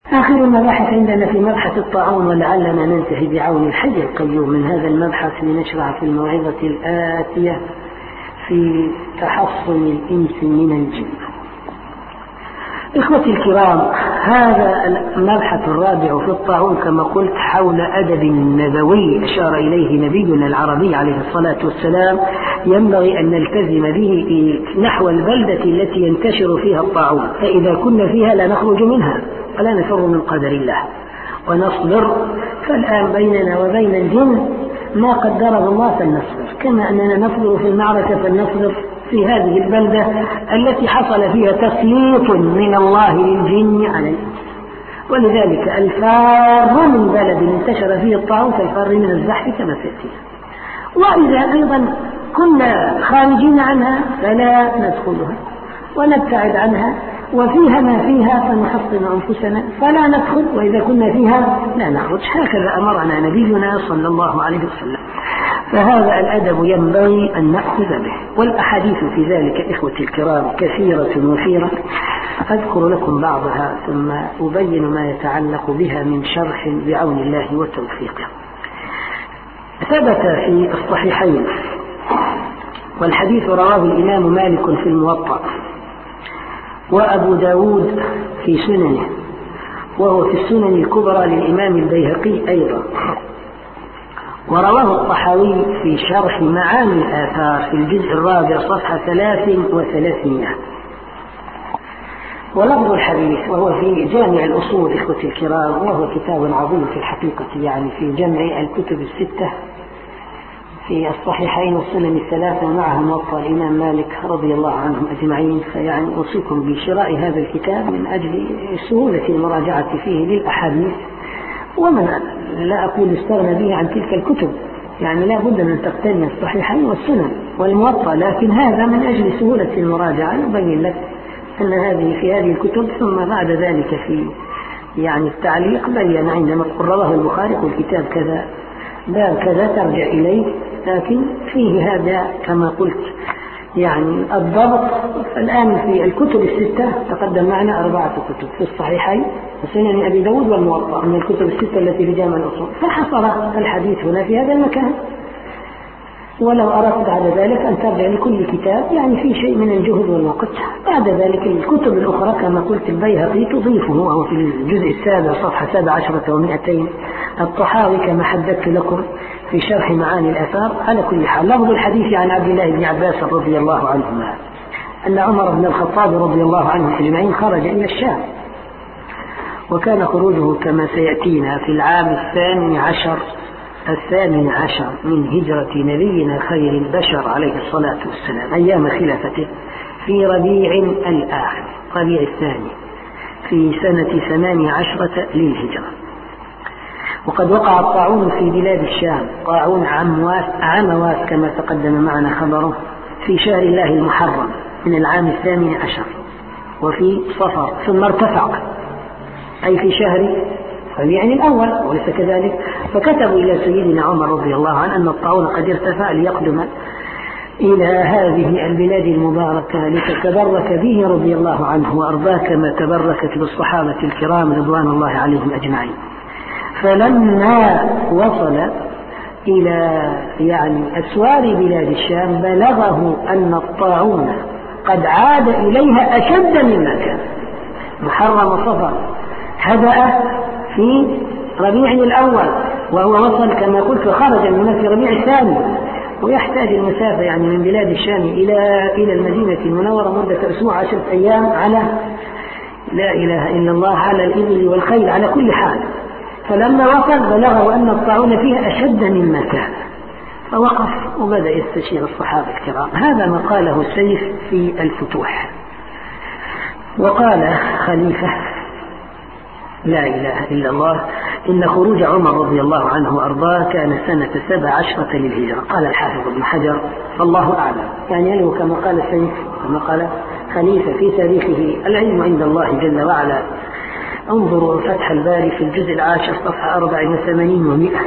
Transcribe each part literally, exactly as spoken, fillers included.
آخر المباحث عندنا في مبحث الطاعون، ولعلنا ننتهي بعون الحي القيوم من هذا المبحث لنشرع في الموعظة الآتية في تحصن الإنس من الجن. إخوتي الكرام، هذا المبحث الرابع في الطاعون كما قلت حول أدب نبوي أشار إليه نبينا العربي عليه الصلاة والسلام، ينبغي أن نلتزم به نحو البلدة التي ينتشر فيها الطاعون، فإذا كنا فيها لا نخرج منها ولا نفر من قدر الله ونصبر. فالآن بيننا وبين الجن ما قدره الله فلنصبر، كما أننا نصبر في المعركة فلنصبر في هذه البلدة التي حصل فيها تسليط من الله للجن على الإنس. ولذلك الفار من بلد انتشر فيه الطاعون كالفار من الزحف كما سيأتي. وإذا أيضا كنا خارجين عنها فلا ندخلها ونبتعد عنها، وفيها ما فيها فنحصن أنفسنا فلا ندخل، وإذا كنا فيها لا نخرج. هكذا أمرنا نبينا صلى الله عليه وسلم، فهذا الأدب ينبغي أن نأخذ به. والأحاديث في ذلك إخوتي الكرام كثيرة وفيرة، أذكر لكم بعضها ثم أبين ما يتعلق بها من شرح بعون الله وتوفيقه. ثبت في الصحيحين، والحديث رواه الإمام مالك في الموطأ، وأبو داود في سننه، وهو في السنن الكبرى للإمام البيهقي أيضا، ورواه الطحاوي في شرح معاني الآثار في الجزء الرابع صفحة ثلاث وثلاثين. ولفظ الحديث وهو في جامع الأصول إخوتي الكرام، وهو كتاب عظيم في الحقيقة، يعني في جمع الكتب الستة في الصحيحين والسنن الثلاثة معها موطأ الإمام مالك رضي الله عنهم أجمعين. فيعني أوصيكم بشراء هذا الكتاب من أجل سهولة المراجعة فيه للأحاديث، ومن لا أقول استغنى به عن تلك الكتب، يعني لا بد من تقتني الصحيحين والسنن والموطأ، لكن هذا من أجل سهولة المراجعة يبين لك أن هذه في هذه الكتب. ثم بعد ذلك في يعني التعليق بين عندما رواه البخاري والكتاب كذا باب كذا ترجع إليه، لكن فيه هذا كما قلت يعني الضبط. الآن في الكتب الستة تقدم معنا أربعة كتب في الصحيحين وسنن أبي داود والموطأ من الكتب الستة التي في جامع الأصول، فحصل الحديث هنا في هذا المكان. ولو أردت بعد ذلك أن ترجع لكل كتاب يعني في شيء من الجهد والوقت. بعد ذلك الكتب الأخرى كما قلت البيهقي تضيفه، وهو في الجزء السابع صفحة سبع عشرة ومئتين، الطحاوي كما حدثت لكم في شرح معاني الآثار. على كل حال لفظ الحديث عن عبد الله بن عباس رضي الله عنهما أن عمر بن الخطاب رضي الله عنه أجمعين خرج إلى الشام، وكان خروجه كما سيأتينا في العام الثاني عشر الثامن عشر من هجرة نبينا خير البشر عليه الصلاة والسلام أيام خلافته في ربيع الآخر ربيع الثاني في سنة ثمان عشرة للهجرة. وقد وقع الطاعون في بلاد الشام، طاعون عمواس عمواس كما تقدم معنا خبره، في شهر الله المحرم من العام الثامن عشر وفي صفر، ثم ارتفع أي في شهر ربيع الأول وليس كذلك. فكتبوا إلى سيدنا عمر رضي الله عنه أن الطاعون قد ارتفع ليقدم إلى هذه البلاد المباركة لتتبرك به رضي الله عنه وأرضاه كما تبركت بالصحابة الكرام رضوان الله عليهم أجمعين. فلما وصل إلى يعني أسوار بلاد الشام بلغه أن الطاعون قد عاد إليها أشد مما كان. محرم صفر هدأ في ربيع الأول، وهو وصل كما قلت خرج من في ربيع الثاني، ويحتاج المسافة يعني من بلاد الشام إلى إلى المدينة المنورة مدة أسبوع عشرة أيام على لا إله إلا الله على الإبل والخيل على كل حال. فلما وصل بلغه أن الطاعون فيها أشد مما كان، فوقف وبدأ يستشير الصحابة الكرام. هذا ما قاله السيف في الفتوح. وقال خليفة لا إله إلا الله إن خروج عمر رضي الله عنه وأرضاه كان سنة سبع عشرة للهجرة. قال الحافظ ابن حجر فالله أعلم، يعني له كما قال السيف كما قال خليفة في تاريخه، العلم عند الله جل وعلا. انظروا فتح الباري في الجزء العاشر صفحة أربع وثمانين ومئة.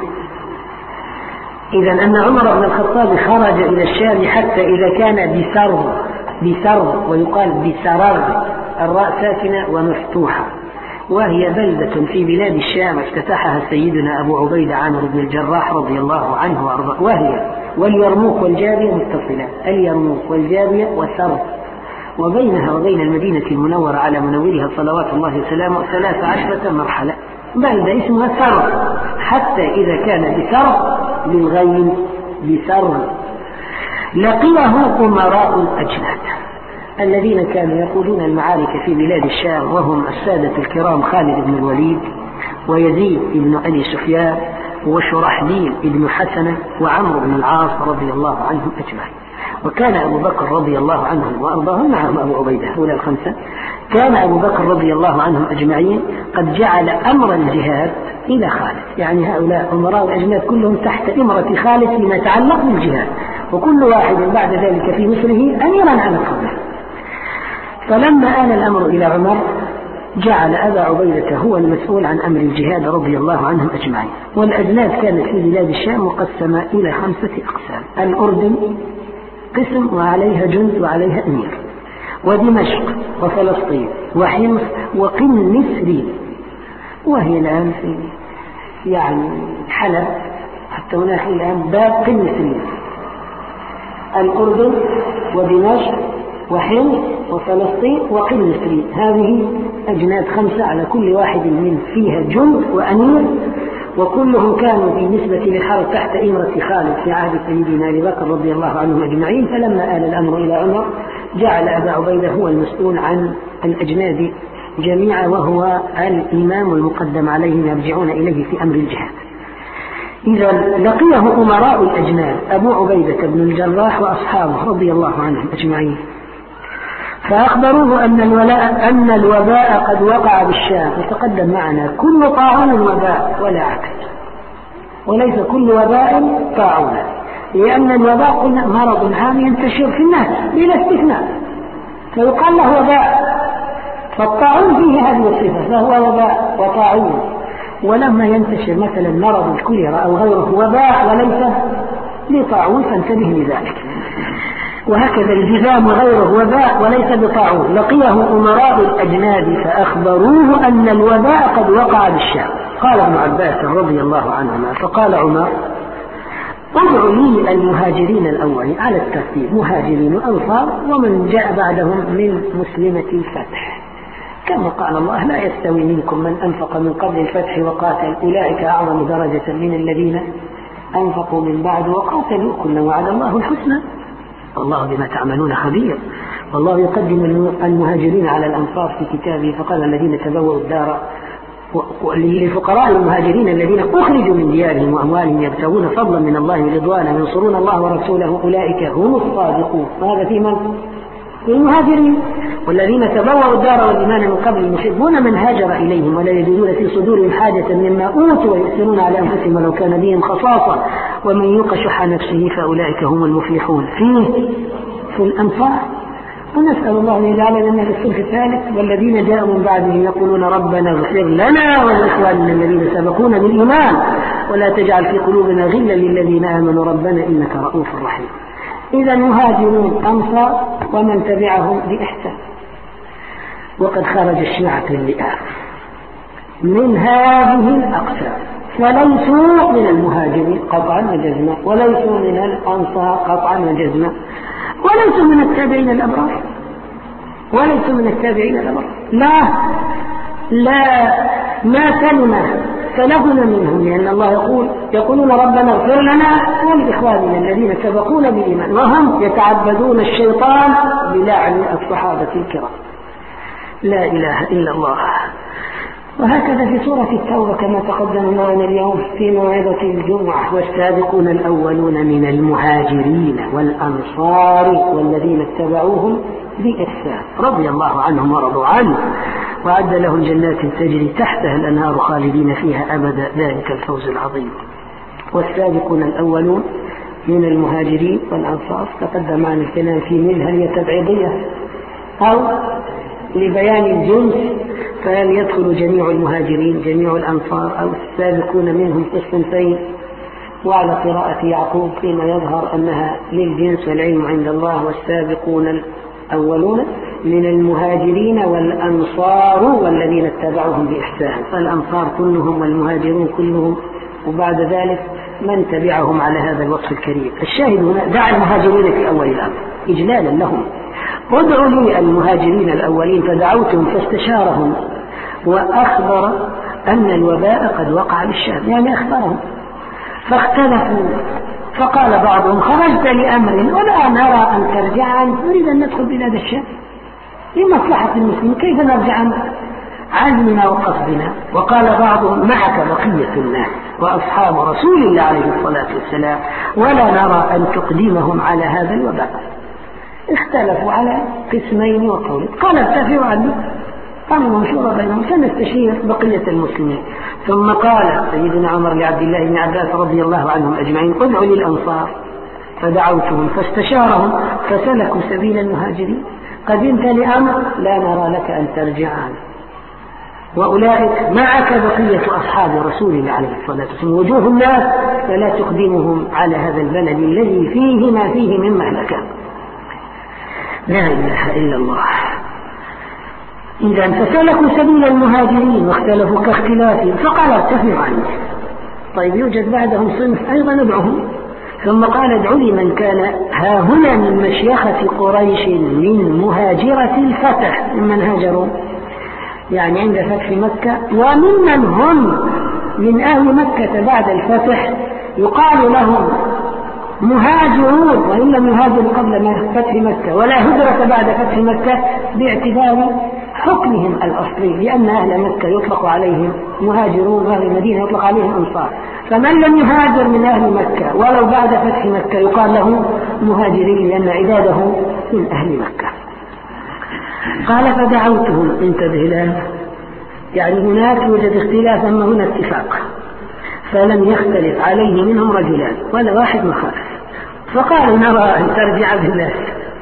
إذن أن عمر بن الخطاب خرج إلى الشام حتى إذا كان بسرد بسرد ويقال بسرر، الراء ساكنة ومفتوحة، وهي بلدة في بلاد الشام افتتحها سيدنا أبو عبيدة عامر بن الجراح رضي الله عنه وأرضاه. وهي واليرموك والجابية متصلان، اليرموك والجابية وثر، وبينها وبين المدينة المنورة على منورها صلوات الله وسلامه ثلاث عشرة مرحلة. بلدة اسمها ثر، حتى إذا كان بثر للغين بثر لقيه أمراء الأجناد الذين كانوا يقودون المعارك في بلاد الشام، وهم السادة الكرام خالد بن الوليد ويزيد بن أبي سفيان وشرحبيل بن حسنة وعمرو بن العاص رضي الله عنهم أجمعين. وكان أبو بكر رضي الله عنهم وأرضاهم معهم أبو عبيدة، هؤلاء الخمسة. كان أبو بكر رضي الله عنهم أجمعين قد جعل أمر الجهاد إلى خالد، يعني هؤلاء أمراء الأجناد كلهم تحت إمرة خالد فيما يتعلق بالجهاد، وكل واحد بعد ذلك في مصره أميرا على قومه. فلما آل الأمر إلى عمر جعل أبا عبيدة هو المسؤول عن أمر الجهاد رضي الله عنهم أجمعين. والأجناد كانت في بلاد الشام مقسمة إلى خمسة أقسام: الأردن قسم وعليها جند وعليها أمير، ودمشق وفلسطين وحمص وقنسرين، وهي الآن في يعني حلب، حتى هناك الآن باب قنسرين. الأردن ودمشق وحمص وفلسطين وقنسرين، هذه أجناد خمسة على كل واحد من فيها جند وأمير، وكلهم كانوا بالنسبة للحرب تحت إمرة خالد في عهد سيدنا أبي بكر رضي الله عنهم أجمعين. فلما آل الأمر إلى عمر جعل أبا عبيدة هو المسؤول عن الأجناد جميعا، وهو الإمام المقدم عليهم يرجعون إليه في أمر الجهاد. إذا لقيه أمراء الأجناد أبو عبيدة بن الجراح وأصحابه رضي الله عنهم أجمعين، فأخبروه أن الولاء أن الوباء قد وقع بالشام. وتقدم معنا كل طاعون وباء ولا عكس، وليس كل وباء طاعونا، لأن الوباء قلنا مرض عام ينتشر في الناس بلا استثناء، فيقال له وباء، فالطاعون فيه هذه الصفة فهو وباء وطاعون. ولما ينتشر مثلا مرض الكوليرا أو غيره وباء وليس لطاعون فانتبه لذلك. وهكذا الجذام وغيره وباء وليس بطاعون. لقيه أمراء الأجناد فأخبروه أن الوباء قد وقع بالشام. قال ابن عباس رضي الله عنهما: فقال عمر: ادع لي المهاجرين الأولين على الترتيب، مهاجرين وأنصار ومن جاء بعدهم من مسلمة الفتح، كما قال الله: لا يستوي منكم من أنفق من قبل الفتح وقاتل أولئك أعظم درجة من الذين أنفقوا من بعد وقاتلوا، كلا وعد الله الحسنى والله بما تعملون خبير. والله يقدم المهاجرين على الأنصار في كتابه فقال: الذين تبوأوا الدار للفقراء المهاجرين الذين أخرجوا من ديارهم وأموالهم يبتغون فضلا من الله ورضوانا ينصرون الله ورسوله أولئك هم الصادقون. هذا في من؟ في المهاجرين. والذين تبوأوا الدار والإيمان من قبل يحبون من هاجر إليهم ولا يجدون في صدورهم حاجة مما أوتوا ويؤثرون على أنفسهم ولو كان بهم خصاصة ومن يوق شح نفسه فأولئك هم المفلحون. فيه في الأنفال. ونسأل الله أن يجعلنا من الصنف الثالث: والذين جاءوا من بعدهم يقولون ربنا اغفر لنا ولإخواننا الذين سبقونا بالإيمان ولا تجعل في قلوبنا غلا للذين آمنوا ربنا إنك رؤوف رحيم. إذا المهاجرون أنصار ومن تبعهم بإحسان. وقد خرج الشيعة اللئام من هذه الأقسام، فليسوا من المهاجرين قطعا وجزما، وليسوا من الأنصار قطعا وجزما، وليسوا من التابعين الأبرار، وليسوا من التابعين الأبرار. لا لا ما كلمة فلهنا منهم، لأن الله يقول يقولون ربنا اغفر لنا ولإخواننا الذين سبقونا بالإيمان، وهم يتعبدون الشيطان بلعن الصحابة الكرام. لا إله إلا الله. وهكذا في سورة التوبة كما تقدم معنا اليوم في موعظة الجمعة: والسابقون الأولون من المهاجرين والأنصار والذين اتبعوهم بإحسان رضي الله عنهم ورضوا عنه وأعد لهم جنات تجري تحتها الأنهار خالدين فيها أبدا ذلك الفوز العظيم. والسابقون الأولون من المهاجرين والأنصار تقدم معنا الكلام في منها هي تبعيضية أو لبيان الجنس، فهل يدخل جميع المهاجرين جميع الأنصار أو السابقون منهم في الصنفين؟ وعلى قراءة يعقوب فيما يظهر أنها للجنس والعلم عند الله والسابقون الأولون من المهاجرين والأنصار والذين اتبعوهم بإحسان. الأنصار كلهم والمهاجرون كلهم، وبعد ذلك من تبعهم على هذا الوصف الكريم. الشاهد هنا دع المهاجرين في أول الأمر إجلالا لهم. ادعوا لي المهاجرين الأولين فدعوتهم فاستشارهم وأخبر أن الوباء قد وقع بالشام، يعني أخبرهم فاختلفوا، فقال بعضهم خرجت لأمر ولا نرى أن ترجع عنه، نريد أن ندخل بلاد الشام لمصلحة المسلمين، كيف نرجع عن عزمنا وقصدنا؟ وقال بعضهم معك بقية الناس وأصحاب رسول الله عليه الصلاة والسلام ولا نرى أن تقدمهم على هذا الوباء. اختلفوا على قسمين وقول. قال اتفقوا عني، قاموا مشورة بينهم سنستشير بقية المسلمين. ثم قال سيدنا عمر لعبد الله بن عباس رضي الله عنهم أجمعين ادعوا للأنصار، فدعوتهم فاستشارهم فسلكوا سبيل المهاجرين. قدمت لأمر لا نرى لك أن ترجع عنه، وأولئك معك بقية أصحاب رسول الله عليه الصلاة والسلام وجوه الناس فلا تقدمهم على هذا البلد الذي فيه ما فيه من مهلكة. لا إله إلا الله. إذا فسلكوا سبيل المهاجرين واختلفوا كاختلافهم، فقال ارتفع عنه. طيب يوجد بعدهم صنف أيضا ندعوهم. ثم قال ادعوا لي من كان ها هنا من مشيخة قريش من مهاجرة الفتح، ممن هاجروا يعني عند فتح مكة، وممن هم من أهل مكة بعد الفتح يقال لهم مهاجرون وإن لم يهاجروا قبل فتح مكة، ولا هجرة بعد فتح مكة باعتبار حكمهم الأصلي، لأن أهل مكة يطلق عليهم مهاجرون وأهل المدينة يطلق عليهم أنصار. فمن لم يهاجر من أهل مكة ولو بعد فتح مكة يقال له مهاجرين لأن عباده من أهل مكة. قال فدعوتهم، انتبه له، يعني هناك يوجد اختلاف أما هنا اتفاق، فلم يختلف عليه منهم رجلان ولا واحد مخالف، فقالوا نرى أن ترجع بالناس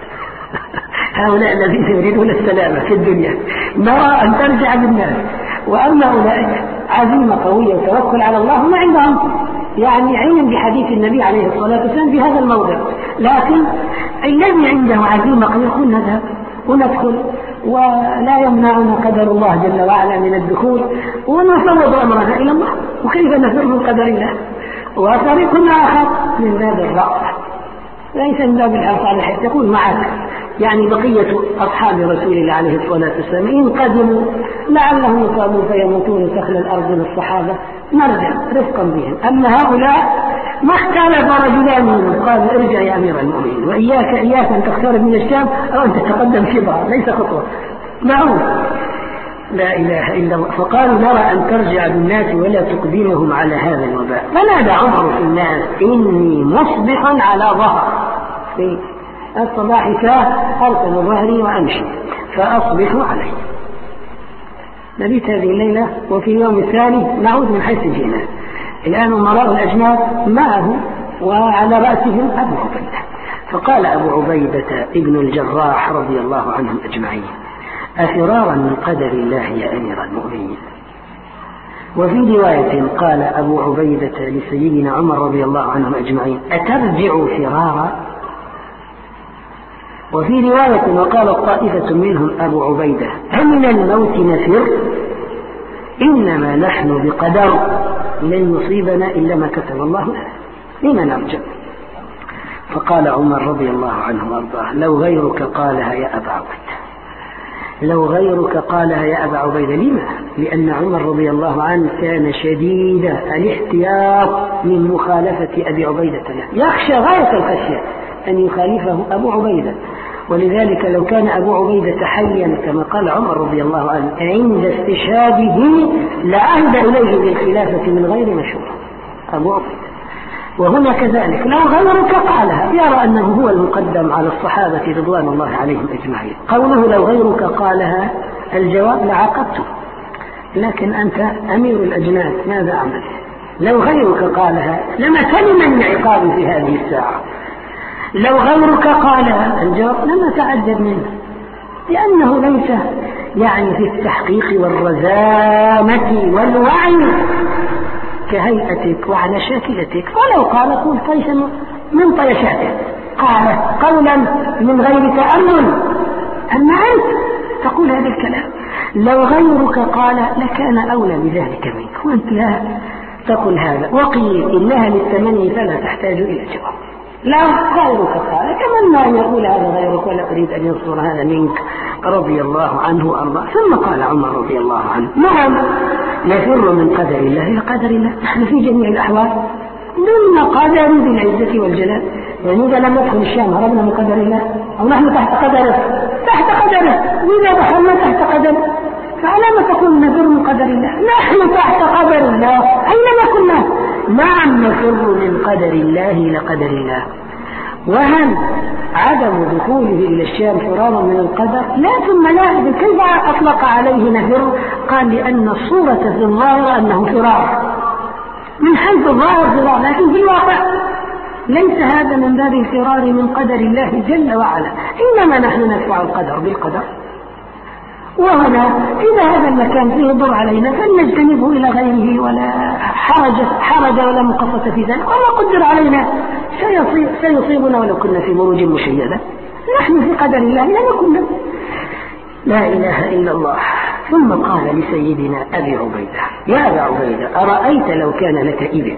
هؤلاء الذين يريدون السلامة في الدنيا نرى أن ترجع بالناس، وأما أولئك عزيمة قوية وتوكل على الله ما عندهم يعني علم بحديث النبي عليه الصلاة والسلام في هذا الموضع، لكن الذي عنده عزيمة قوية يقول نذهب وندخل ولا يمنعنا قدر الله جل وعلا من الدخول ونفوض أمرنا إلى الله، وكيف نفر من قدر الله؟ وطريقنا آخر من باب الرأس ليس من باب الحرص على الحق، تكون معك يعني بقية أصحاب رسول الله عليه الصلاة والسلام إن قدموا لعلهم يصابون فيموتون سخل الأرض من الصحابة نرجع رفقا بهم. أما هؤلاء ما اختلف رجلان منهم قال ارجع يا أمير المؤمنين وإياك إياك أن تقترب من الشام أو أن تتقدم شبرا ليس خطوة معهم. لا إله إلا الله. فقالوا نرى أن ترجع بالناس ولا تقدمهم على هذا الوباء. فنادى عمر في الناس إني مصبح على ظهر، في الصباح ساعة أرسل ظهري وأمشي فأصبح عليه. نبيت هذه الليلة وفي اليوم الثاني نعود من حيث جئنا. الآن أمراء الأجناد معه وعلى رأسهم أبو عبيدة. فقال أبو عبيدة ابن الجراح رضي الله عنهم أجمعين أفرارا من قدر الله يا أمير المؤمنين. وفي رواية قال أبو عبيدة لسيدنا عمر رضي الله عنهم أجمعين أترجع فرارا. وفي رواية وقال طائفة منهم أبو عبيدة أمن الموت نفر إنما نحن بقدر لن يصيبنا إلا ما كتب الله لنا لما نرجع. فقال عمر رضي الله عنه وارضاه لو غيرك قالها يا أبا عبيدة، لو غيرك قالها يا أبا عبيدة. لما؟ لأن عمر رضي الله عنه كان شديد الاحتياط من مخالفة أبي عبيدة له، يخشى غاية الخشية أن يخالفه أبو عبيدة، ولذلك لو كان أبو عبيدة حيا كما قال عمر رضي الله عنه عند استشهاده لعهد إليه بالخلافة من غير مشورة أبو عبيدة. وهنا كذلك لو غيرك قالها يرى أنه هو المقدم على الصحابة رضوان الله عليهم أجمعين. قوله لو غيرك قالها الجواب لعاقبته، لكن أنت أمير الأجناد ماذا أعمل؟ لو غيرك قالها لما سلم من عقابي في هذه الساعة. لو غيرك قالها الجواب لما تعجب منه، لأنه ليس يعني في التحقيق والرزانة والوعي كهيئتك وعلى شاكلتك. فلو قال قول طيش من طيشاتك، قال قولا من غير تأمل أما أنت تقول هذا الكلام، لو غيرك قال لكان أولى بذلك منك، وأنت لا تقول هذا. وقيل إنها للتمني فلا تحتاج إلى جواب. لو غيرك قال كمن أن يقول هذا غيرك ولا أريد أن يصدر هذا منك رضي الله عنه وأرضاه. ثم قال عمر رضي الله عنه: نعم نفر من قدر الله إلى قدر الله، نحن في جميع الأحوال ضمن قدر ذي العزة والجلال. يعني إذا لم ندخل الشام هربنا من قدر الله، أو نحن تحت قدره تحت قدره، وإذا دخلنا تحت قدره فعلى ما تقول نفر من قدر الله؟ نحن تحت قدر الله أينما كنا. نعم نفر من قدر الله إلى قدر الله. وهل عدم دخوله إلى الشام فرارا من القدر؟ لا. ثم لا، كيف أطلق عليه نفر؟ قال لأن الصورة في الظاهر أنه فرار، من حيث الظاهر فرار، لكن في الواقع ليس هذا من باب الفرار من قدر الله جل وعلا، إنما نحن ندفع القدر بالقدر. وهنا إذا هذا المكان فيه ضر علينا فلنجتنبه إلى غيره، ولا حرج, حرج ولا مقصة في ذلك، وما قدر علينا سيصيب سيصيبنا ولو كنا في بروج مشيدة. نحن في قدر الله لما كنا. لا إله إلا الله. ثم قال لسيدنا أبي عبيدة: يا أبا عبيدة، أرأيت لو كان لك إبل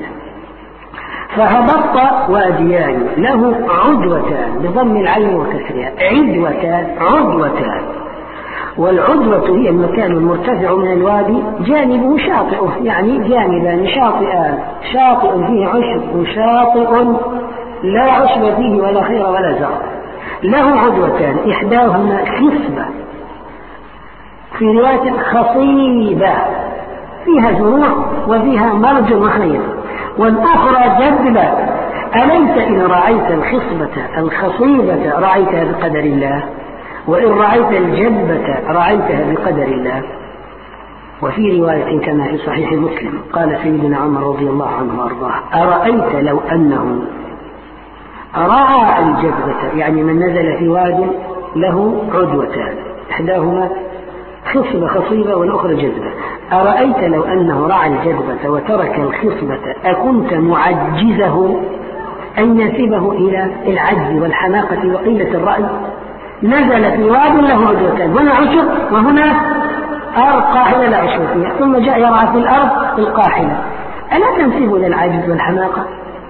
فهبطت واديان له عدوتان بضم العين وكسرها، عدوتان عدوتان، والعدوة هي المكان المرتفع من الوادي جانبه شاطئه، يعني جانبان شاطئان، شاطئ فيه عشب وشاطئ لا عشب فيه ولا خير ولا زرع. له عدوتان، إحداهما خصبة، في رواية خصيبة فيها زروع وفيها مرج وخير، والأخرى جدبة. أليس إن رعيت الخصبة الخصيبة رعيتها بقدر الله، وإن رعيت الجدبة رعيتها بقدر الله. وفي رواية كما في صحيح مسلم قال سيدنا عمر رضي الله عنه وأرضاه: أرأيت لو أنه رعى الجدبة، يعني من نزل في واد له عدوتان، إحداهما خصبة خصيبة والأخرى جذبة، أرأيت لو أنه رعى الجذبة وترك الخصبة أكنت معجزه أن ينسبه إلى العجز والحماقة وقلة الرأي؟ نزل في واد له عدوتان، هنا عشب وهنا أرض قاحلة لا عشب فيها، ثم جاء يرعى في الأرض القاحلة، ألا تنسبه إلى العجز والحماقة؟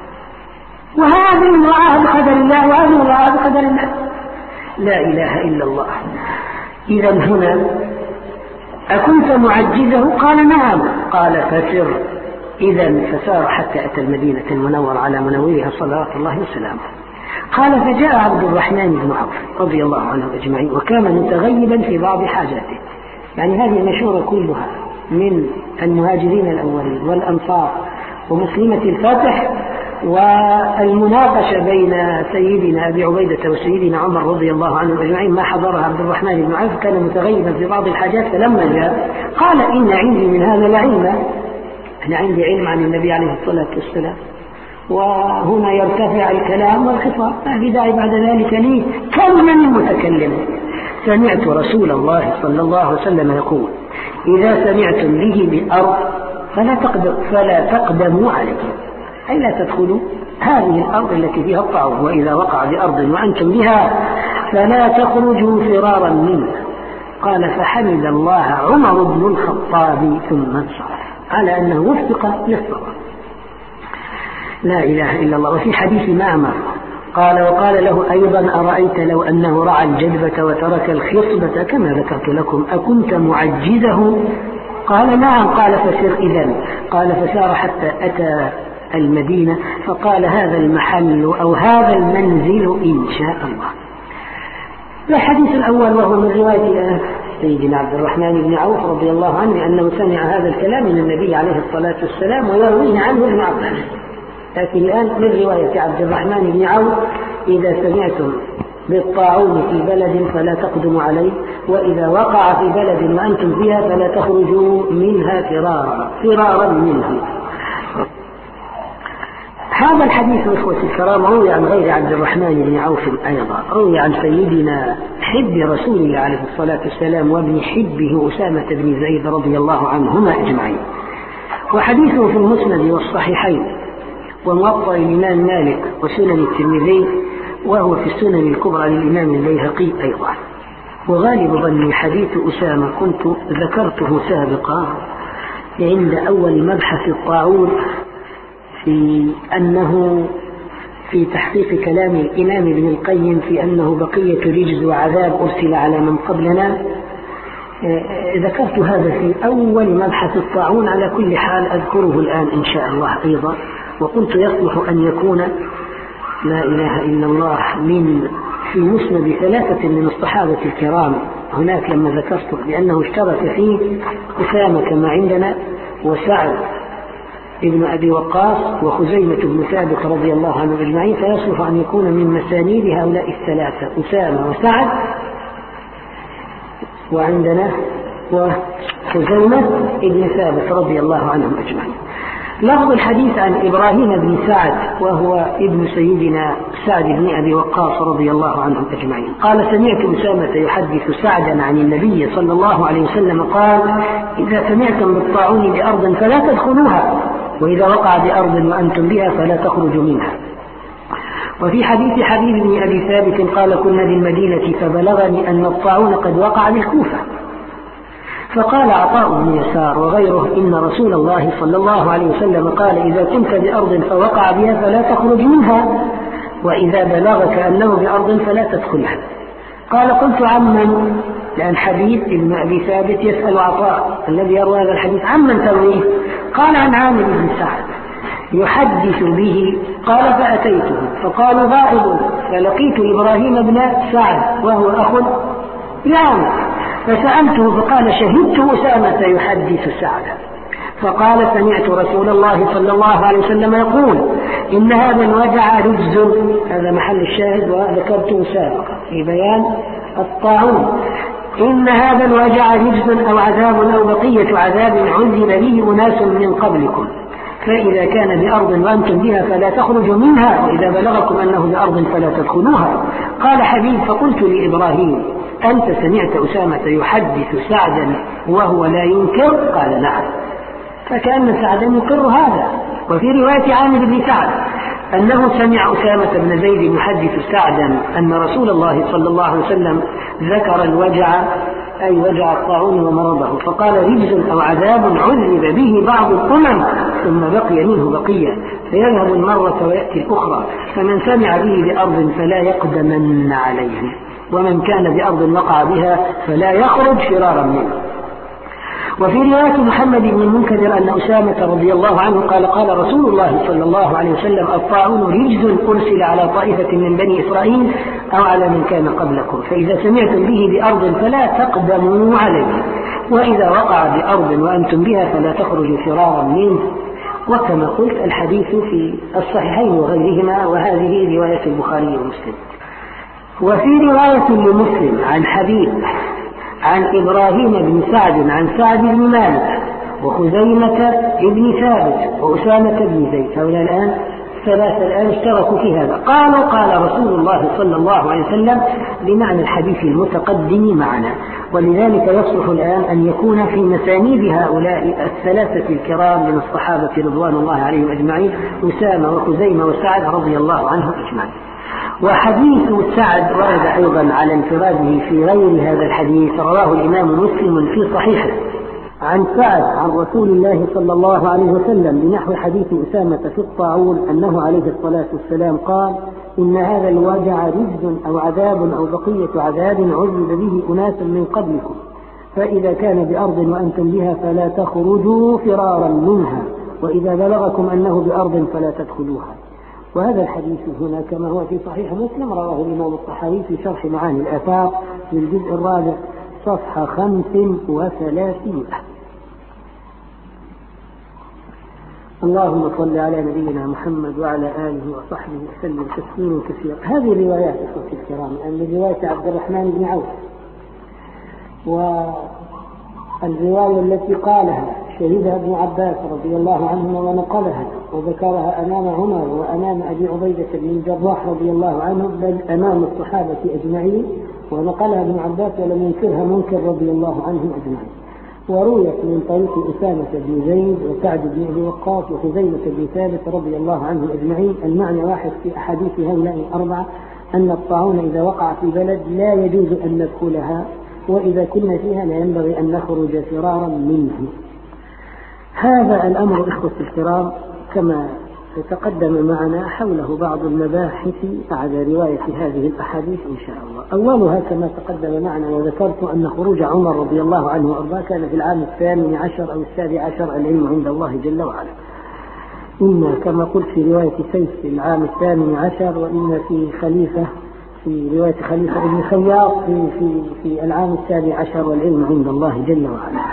وهذه رعاها بقدر الله وهذه رعاها بقدر الله. لا إله إلا الله. إذا هنا أكنت معجزه؟ قال نعم. قال فسر. إذا فسار حتى أتى المدينة المنورة على منورها صلوات الله وسلامه. قال فجاء عبد الرحمن بن عوف رضي الله عنه أجمعين، وكان متغيبا في بعض حاجاته. يعني هذه المشورة كلها من المهاجرين الأولين والأنصار ومسلمة الفاتح، والمناقشة بين سيدنا أبي عبيدة وسيدنا عمر رضي الله عنه أجمعين ما حضرها عبد الرحمن بن عوف، كان متغيبا في بعض الحاجات. فلما جاء قال: إن عندي من هذا لعلما، أنا عندي علم عن النبي عليه الصلاة والسلام، وهنا يرتفع الكلام والخطاب، ما في داعي بعد ذلك لي كلمة المتكلم. سمعت رسول الله صلى الله عليه وسلم يقول: إذا سمعتم به بأرض فلا تقدم فلا تقدموا عليه، أي لا تدخلوا هذه الأرض التي فيها الطاعون، وإذا وقع بأرض وأنتم بها فلا تخرجوا فرارا منها. قال: فحمد الله عمر بن الخطاب ثم انصرف، على أنه وفق للصواب. لا إله إلا الله. وفي حديث معمر قال: وقال له أيضا: أرأيت لو أنه رعى الجدبة وترك الخصبة كما ذكرت لكم أكنت معجزه؟ قال: نعم. قال: فسر إذن. قال: فسار حتى أتى المدينة فقال: هذا المحل أو هذا المنزل إن شاء الله. الحديث الأول وهو من رواية سيدنا عبد الرحمن بن عوف رضي الله عنه أنه سمع هذا الكلام من النبي عليه الصلاة والسلام ويرويه عنه ابن عباس. لكن الآن من رواية عبد الرحمن بن عوف: إذا سمعتم بالطاعون في بلد فلا تقدموا عليه، وإذا وقع في بلد وأنتم فيها فلا تخرجوا منها فرارا فرارا منه. هذا الحديث إخوتي الكرام روي عن غير عبد الرحمن بن عوف أيضا، روي عن سيدنا حب رسول الله عليه الصلاة والسلام وابن حبه أسامة بن زيد رضي الله عنهما أجمعين. وحديثه في المسند والصحيحين وموطأ الإمام مالك وسنن الترمذي، وهو في السنن الكبرى للإمام البيهقي أيضا. وغالب ظني حديث أسامة كنت ذكرته سابقا عند أول مبحث الطاعون في أنه في تحقيق كلام الإمام ابن القيم في أنه بقية رجز وعذاب أرسل على من قبلنا. ذكرت هذا في أول مبحث الطاعون، على كل حال أذكره الآن إن شاء الله أيضا. وقلت يصلح أن يكون لا إله إلا الله من في مسند ثلاثة من الصحابة الكرام هناك لما ذكرته بأنه اشترك فيه أسامة كما عندنا وسعد ابن أبي وقاص وخزيمة بن ثابت رضي الله عنه أجمعين، فيصلح أن يكون من مسانيد هؤلاء الثلاثة أسامة وسعد وعندنا وخزيمة ابن ثابت رضي الله عنهم أجمعين. لفظ الحديث عن إبراهيم بن سعد وهو ابن سيدنا سعد بن أبي وقاص رضي الله عنهم أجمعين قال: سمعت أسامة يحدث سعدا عن النبي صلى الله عليه وسلم قال: إذا سمعتم بالطاعون بأرض فلا تدخلوها، وإذا وقع بأرض وأنتم بها فلا تخرجوا منها. وفي حديث حبيب بن أبي ثابت قال: كنا بالمدينة فبلغني أن الطاعون قد وقع بالكوفة. فقال عطاء بن يسار وغيره: إن رسول الله صلى الله عليه وسلم قال: إذا كنت بأرض فوقع بها فلا تخرج منها، وإذا بلغك أنه بأرض فلا تدخلها. قال: قلت عمن؟ لأن حبيب بن أبي ثابت يسأل عطاء الذي يروي هذا الحديث عمن ترويه؟ قال: عن عامر بن سعد يحدث به. قال: فأتيته فقال: غائب، فلقيت إبراهيم بن سعد وهو أخ لعامر، فسألته فقال: شهدت أسامة يحدث سعدا. فقال: سمعت رسول الله صلى الله عليه وسلم يقول: إن هذا الوجع رجز. هذا محل الشاهد وذكرته سابقا في بيان الطاعون. إن هذا الوجع رجز أو عذاب أو بقية عذاب عذب به أناس من قبلكم، فإذا كان بأرض وأنتم بها فلا تخرجوا منها، وإذا بلغكم أنه بأرض فلا تدخلوها. قال حبيب: فقلت لإبراهيم: أنت سمعت أسامة يحدث سعدا وهو لا ينكر؟ قال: نعم. فكأن سعدا يقر هذا. وفي رواية عامر بن سعد أنه سمع أسامة بن زيد يحدث سعدا أن رسول الله صلى الله عليه وسلم ذكر الوجع، أي وجع الطاعون ومرضه، فقال: رجز أو عذاب عذب به بعض الأمم ثم بقي منه بقية، فيذهب المرة ويأتي الأخرى، فمن سمع به بأرض فلا يقدمن عليه، ومن كان بأرض وقع بها فلا يخرج فرارا منه. وفي رواية محمد بن المنكدر أن أسامة رضي الله عنه قال: قال رسول الله صلى الله عليه وسلم: الطاعون رجز أرسل على طائفة من بني إسرائيل أو على من كان قبلكم، فإذا سمعتم به بأرض فلا تقدموا عليه، وإذا وقع بأرض وأنتم بها فلا تخرجوا فرارا منه. وكما قلت الحديث في الصحيحين وغيرهما، وهذه رواية البخاري ومسلم. وفي رواية لمسلم عن حبيب عن إبراهيم بن سعد عن سعد بن مالك وخزيمة بن ثابت وأسامة بن زيد، هؤلاء الآن ثلاثة الآن اشتركوا في هذا. قالوا: قال رسول الله صلى الله عليه وسلم، بمعنى الحديث المتقدم معنا. ولذلك يصلح الآن أن يكون في مسانيد هؤلاء الثلاثة الكرام من الصحابة رضوان الله عليهم أجمعين أسامة وخزيمة وسعد رضي الله عنهم أجمعين. وحديث سعد ورد أيضا على انفراده في غير هذا الحديث، رواه الإمام مسلم في صحيحه عن سعد عن رسول الله صلى الله عليه وسلم بنحو حديث أسامة في الطاعون أنه عليه الصلاة والسلام قال: إن هذا الوجع رجز أو عذاب أو بقية عذاب عذب به أناس من قبلكم، فإذا كان بأرض وأنتم بها فلا تخرجوا فرارا منها، وإذا بلغكم أنه بأرض فلا تدخلوها. وهذا الحديث هنا كما هو في صحيح مسلم رواه الإمام الطحاوي في شرح معاني الآثار في الجزء الرابع صفحة خمس وثلاثين. اللهم صل على نبينا محمد وعلى آله وصحبه وسلم تسليما كثيرا. هذه الروايات إخوتي الكرام، أن رواية عبد الرحمن بن عوف، والرواية التي قالها شهدها ابن عباس رضي الله عنهما ونقلها وذكرها أمام عمر وأمام أبي عبيدة بن الجراح رضي الله عنه، بل أمام الصحابة أجمعين، ونقلها ابن عباس ولم ينكرها منكر رضي الله عنهم أجمعين. ورويت من طريق أسامة بن زيد وسعد بن أبي وقاص وخزيمة بن ثابت رضي الله عنهم أجمعين. المعنى واحد في أحاديث هؤلاء الأربعة، أن الطاعون إذا وقع في بلد لا يجوز أن ندخلها، وإذا كنا فيها لا ينبغي أن نخرج فرارا منه. هذا الأمر إخوة الكرام كما تقدم معنا حوله بعض المباحث بعد رواية هذه الأحاديث إن شاء الله. أولها كما تقدم معنا وذكرت أن خروج عمر رضي الله عنه وأرضاه كان في العام الثامن عشر أو السابع عشر، العلم عند الله جل وعلا. إن كما قلت في رواية سيف في العام الثامن عشر، وإن في خليفة في رواية خليفة ابن خياط في, في, في العام السابع عشر، والعلم عند الله جل وعلا.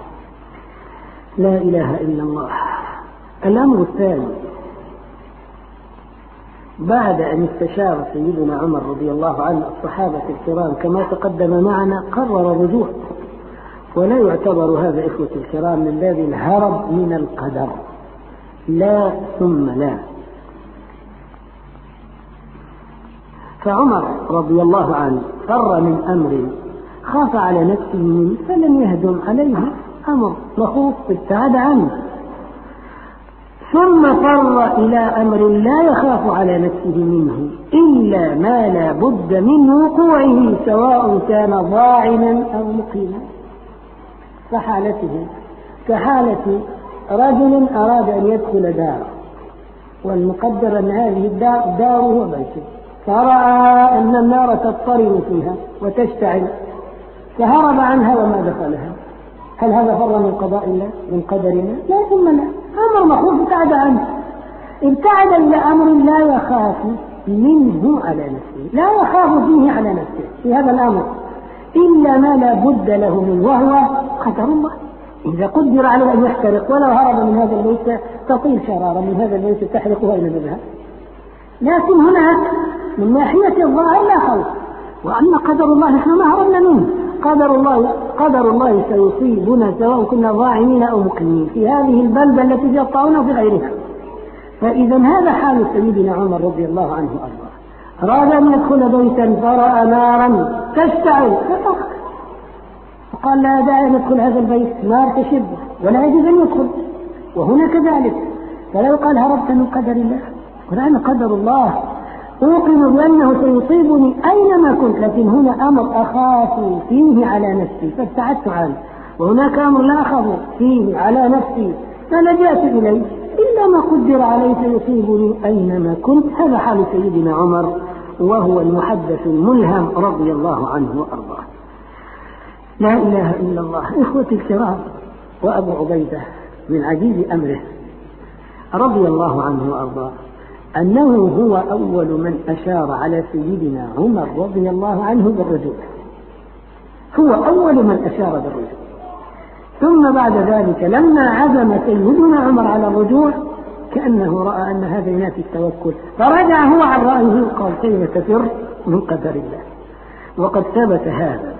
لا إله إلا الله. الأمر الثاني، بعد أن استشار سيدنا عمر رضي الله عنه الصحابة الكرام كما تقدم معنا قرر الرجوع، ولا يعتبر هذا إخوة الكرام من باب الهرب من القدر، لا ثم لا. فعمر رضي الله عنه فر من أمر خاف على نفسه منه فلم يهدم عليه أمر مخوف ابتعد عنه، ثم فر إلى أمر لا يخاف على نفسه منه إلا ما لا بد من وقوعه، سواء كان ضاعنا أو مقيما. فحالته كحالة رجل أراد أن يدخل دار، والمقدر أن هذه الدار داره وبيته، فرأى أن النار تضطرب فيها وتشتعل فهرب عنها وما دخلها. هل هذا فر من قضاء الله من قدر الله؟ لا ثم لا، أمر مخوف ابتعد عنه، ابتعد إلى أمر لا يخاف منه على نفسه، لا يخاف فيه على نفسه في هذا الأمر إلا ما لا بد له منه، وهو قدر الله. إذا قدر عليه أن يحترق ولو هرب من هذا البيت تطير شرارة من هذا البيت تحرقها إلى مذهب، لكن هناك من ناحية الظاهر لا خوف، وأما قدر الله نحن ما هربنا منه. قدر الله قدر الله سيصيبنا سواء كنا ضاعنين أو مقيمين في هذه البلدة التي فيها الطاعون وفي غيرها. فإذا هذا حال سيدنا عمر رضي الله عنه وأرضاه، أراد أن يدخل بيتا فرأى نارا تشتعل فطرق، فقال لا داعي أن يدخل هذا البيت، نار تشب ولا يجوز أن يدخل. وهنا كذلك، فلو قال هربت من قدر الله، ولأن قدر الله أوقن بأنه سيصيبني أينما كنت، لكن هنا أمر أخاف فيه على نفسي فابتعدت عنه، وهناك أمر لا أخاف فيه على نفسي فلجأت إليه، إلا ما قدر عليه سيصيبني أينما كنت. هذا حال سيدنا عمر وهو المحدث الملهم رضي الله عنه وأرضاه. لا إله إلا الله. إخوتي الكرام، وأبو عبيدة من عجيب أمره رضي الله عنه وأرضاه أنه هو أول من أشار على سيدنا عمر رضي الله عنه بالرجوع، هو أول من أشار بالرجوع. ثم بعد ذلك لما عزم سيدنا عمر على الرجوع كأنه رأى أن هذا ينافي التوكل، فرجع هو عن رأيه قال كيف تفر من قدر الله. وقد ثبت هذا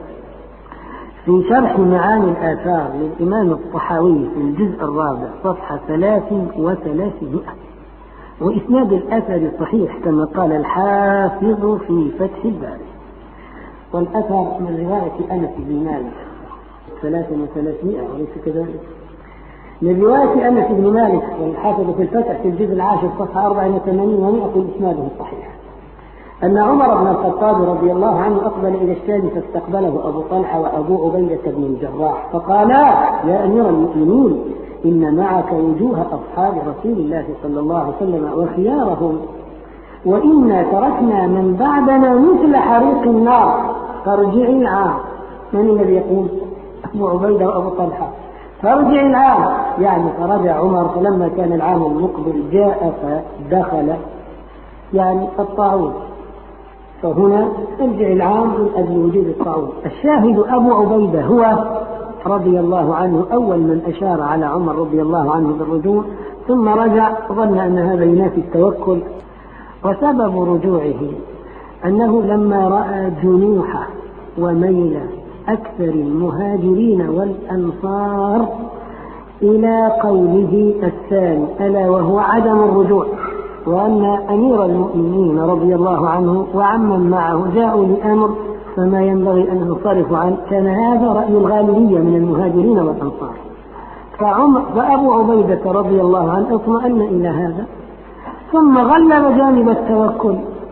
في شرح معاني الآثار للإمام الطحاوي في الجزء الرابع صفحة ثلاث وثلاثمائة، وإسناد الأثر صحيح كما قال الحافظ في فتح الباري. والأثر من رواية أنس بن مالك ثلاث وثلاثمائة وليس كذلك، من رواية أنس بن مالك والحافظ في الفتح في الجزء العاشر صفحة أربع وثمانين ومائة إسناده صحيح، أن عمر بن الخطاب رضي الله عنه أقبل إلى الشام فاستقبله أبو طلحة وأبو عبيدة بن الجراح فقالا يا أمير المؤمنين إن معك وجوه أصحاب رسول الله صلى الله عليه وسلم وخيارهم، وإنا تركنا من بعدنا مثل حريق النار فارجعي العام. من الذي يقول؟ أبو عبيدة وأبو طلحة. فارجعي العام يعني فرجع عمر، فلما كان العام المقبل جاء فدخل يعني الطاعون، فهنا ارجع العام من أجل وجود الطاعون. الشاهد أبو عبيدة هو رضي الله عنه أول من أشار على عمر رضي الله عنه بالرجوع، ثم رجع ظن أن هذا ينافي التوكل. وسبب رجوعه أنه لما رأى جنوح وميل أكثر المهاجرين والأنصار إلى قوله الثاني ألا وهو عدم الرجوع، وأن أمير المؤمنين رضي الله عنه وعمن معه جاءوا لأمر فما ينبغي أن ننصرف عنه، كان هذا رأي الغالبية من المهاجرين والأنصار. فعمر فأبو عبيدة رضي الله عنه اطمأن إلى هذا، ثم غلب جانب التوكل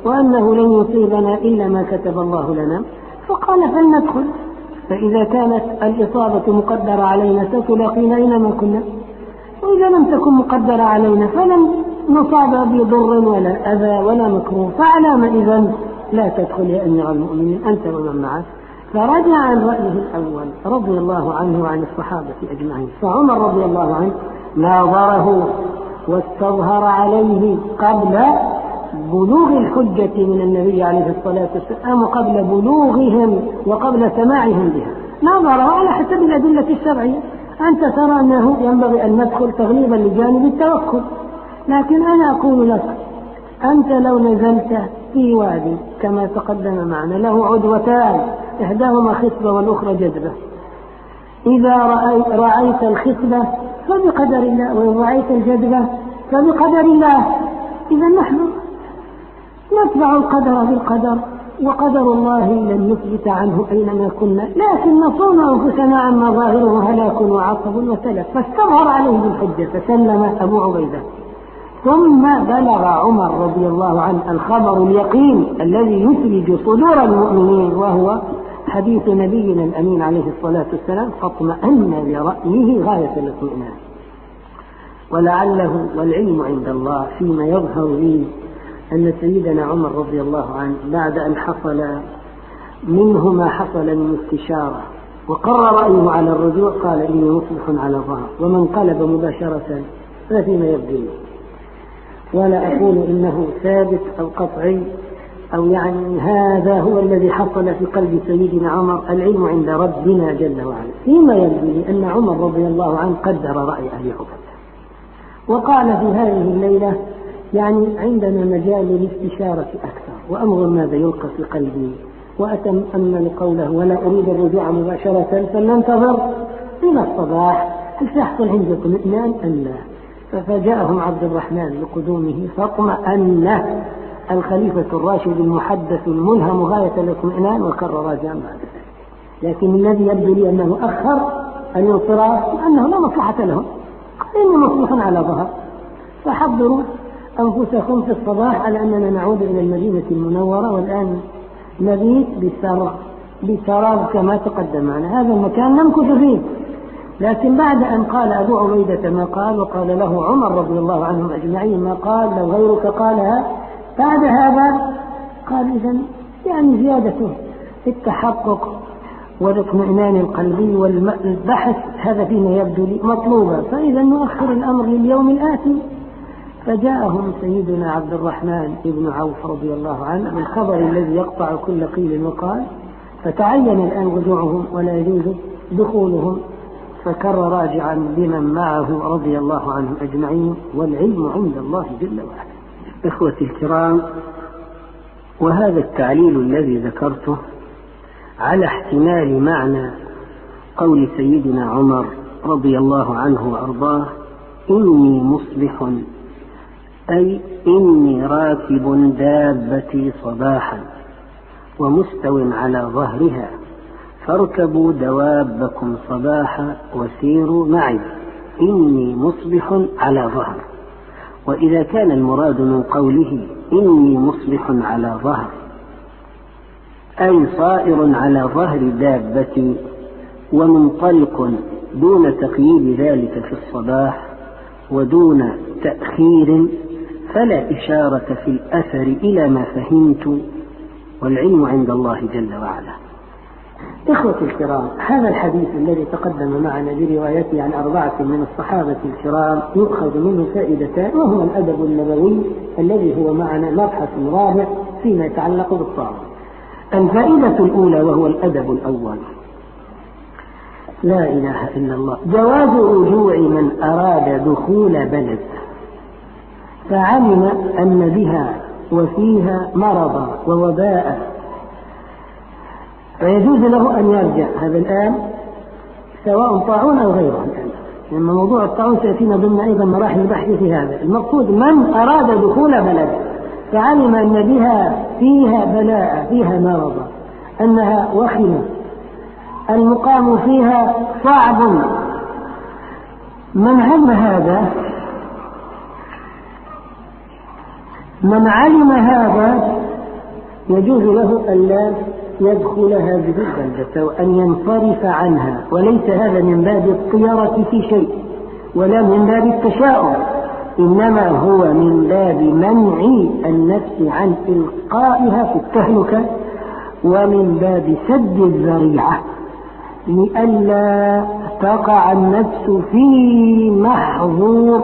وأنه لن يصيبنا إلا ما كتب الله لنا، فقال فلندخل، فإذا كانت الإصابة مقدرة علينا ستلاقينا أينما كنا، وإذا لم تكن مقدرة علينا فلن نصاب بضر ولا أذى ولا مكروه، فعلام إذن لا تدخل يا أمير المؤمنين أنت ومن معك. فرجع عن رأيه الأول رضي الله عنه وعن الصحابة أجمعين. فعمر رضي الله عنه ناظره واستظهر عليه قبل بلوغ الحجة من النبي عليه الصلاة والسلام وقبل بلوغهم وقبل سماعهم بها، ناظره على حسب الأدلة الشرعية. أنت ترى أنه ينبغي أن ندخل تغليبا لجانب التوكل، لكن أنا أقول لك أنت لو نزلت في وادي كما تقدم معنا له عدوتان إحداهما خصبة والأخرى جذبة، إذا رأيت الخصبة فبقدر الله، وإن رأيت الجذبة فبقدر الله. إذا نحن نتبع القدر بالقدر، وقدر الله لن نثبت عنه أينما كنا، لكن نصون أنفسنا عما ظاهره هلاك وعصب وتلف. فاستظهر عليه بالحجة فسلم أبو عبيدة. ثم بلغ عمر رضي الله عنه الخبر اليقين الذي يثلج صدور المؤمنين، وهو حديث نبينا الأمين عليه الصلاة والسلام، فاطمأن لرأيه غاية الاطمئنان. ولعله والعلم عند الله فيما يظهر لي أن سيدنا عمر رضي الله عنه بعد أن حصل منه ما حصل من استشارة وقرر رأيه على الرجوع قال إني مصلح على ظهر، ومن قلب مباشرة ففيما يبدو، ولا أقول إنه ثابت أو قطعي أو يعني هذا هو الذي حصل في قلب سيدنا عمر، العلم عند ربنا جل وعلا. فيما يبدو لي أن عمر رضي الله عنه قدر رأي أبي عبيدة وقال في هذه الليلة يعني عندنا مجال للاستشارة أكثر، وأنظر ماذا يلقى في قلبي، وأتأمل قوله ولا أريد الرجوع مباشرة فلننتظر إلى الصباح هل سيحصل عندي اطمئنان أم لا. ففاجأهم عبد الرحمن بقدومه فاطمأن الخليفة الراشد المحدث الملهم غاية الاطمئنان وكرر راجعا بعد ذلك. لكن الذي يبدو لي أنه أخر الانصراف أنه لا مصلحة لهم، قال إني مصلح على ظهر، فحضروا أنفسكم في الصباح على أننا نعود إلى المدينة المنورة، والآن نبيت بسراب كما تقدم معنا. هذا المكان نمكث فيه. لكن بعد أن قال أبو عبيدة ما قال وقال له عمر رضي الله عنهم أجمعين ما قال لو غيرك قالها، بعد هذا قال إذن يعني زيادته التحقق والاطمئنان القلبي والبحث هذا فيما يبدو لي مطلوبا، فإذا نؤخر الأمر لليوم الآتي. فجاءهم سيدنا عبد الرحمن بن عوف رضي الله عنه بالخبر الذي يقطع كل قيل وقال، فتعين الآن رجوعهم ولا يجوز دخولهم، فكر راجعا بمن معه رضي الله عنهم أجمعين، والعلم عند الله جل وعلا. إخوتي الكرام، وهذا التعليل الذي ذكرته على احتمال معنى قول سيدنا عمر رضي الله عنه وأرضاه إني مصبح، أي إني راكب دابتي صباحا ومستو على ظهرها، فاركبوا دوابكم صباحا وسيروا معي، إني مصبح على ظهر. وإذا كان المراد من قوله إني مصبح على ظهر أي صائر على ظهر دابتي ومنطلق دون تقييد ذلك في الصباح ودون تأخير، فلا إشارة في الأثر إلى ما فهمت، والعلم عند الله جل وعلا. إخوتي الكرام، هذا الحديث الذي تقدم معنا بروايته عن أربعة من الصحابة الكرام يؤخذ منه فائدتان، وهو الأدب النبوي الذي هو معنا مبحث رابع فيما يتعلق بالصلاة. الفائدة الأولى وهو الأدب الأول، لا إله إلا الله، جواز رجوع من أراد دخول بلد فعلم أن بها وفيها مرضا ووباء، فيجوز له أن يرجع. هذا الآن سواء طاعون أو غيره الآن، لأن موضوع الطاعون سيأتينا ضمن أيضا مراحل البحث في هذا. المقصود من أراد دخول بلد فعلم أن بها فيها بلاء فيها مرضا، أنها وخمة، المقام فيها صعب، من علم هذا من علم هذا يجوز له ألا يدخل هذه البلدة وأن ينصرف عنها، وليس هذا من باب الطيرة في شيء ولا من باب التشاؤم، إنما هو من باب منع النفس عن إلقائها في التهلكة، ومن باب سد الذريعة لئلا تقع النفس في محظور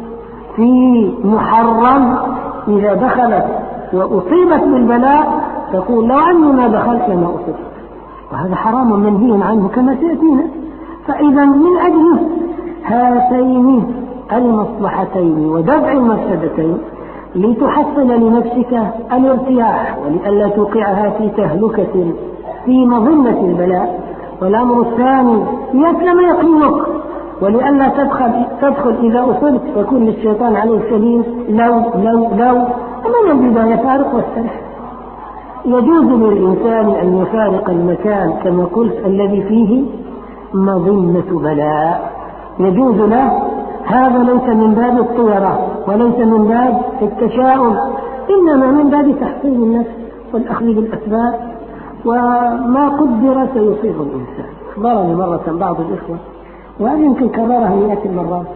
في محرم. إذا دخلت وأصيبت بالبلاء تقول لو أني ما دخلت لما أصبت، وهذا حرام منهي عنه كما سيأتينا. فإذا من أجل هاتين المصلحتين ودفع المفسدتين لتحصل لنفسك الارتياح ولئلا توقعها في تهلكة في مظنة البلاء، والأمر الثاني ليسلم يقينك ولئلا تدخل, تدخل إذا أصبت يكون للشيطان عليه السبيل لو لو لو ومن البداية فارق واسترح. يجوز للإنسان أن يفارق المكان كما قلت الذي فيه مظنة بلاء، يجوز له، هذا ليس من باب الطيرة وليس من باب التشاؤم، إنما من باب تحصين النفس والأخذ بالأسباب، وما قدر سيصيب الإنسان. أخبرني مرة بعض الإخوة، وهذا يمكن كررها مئات المرات،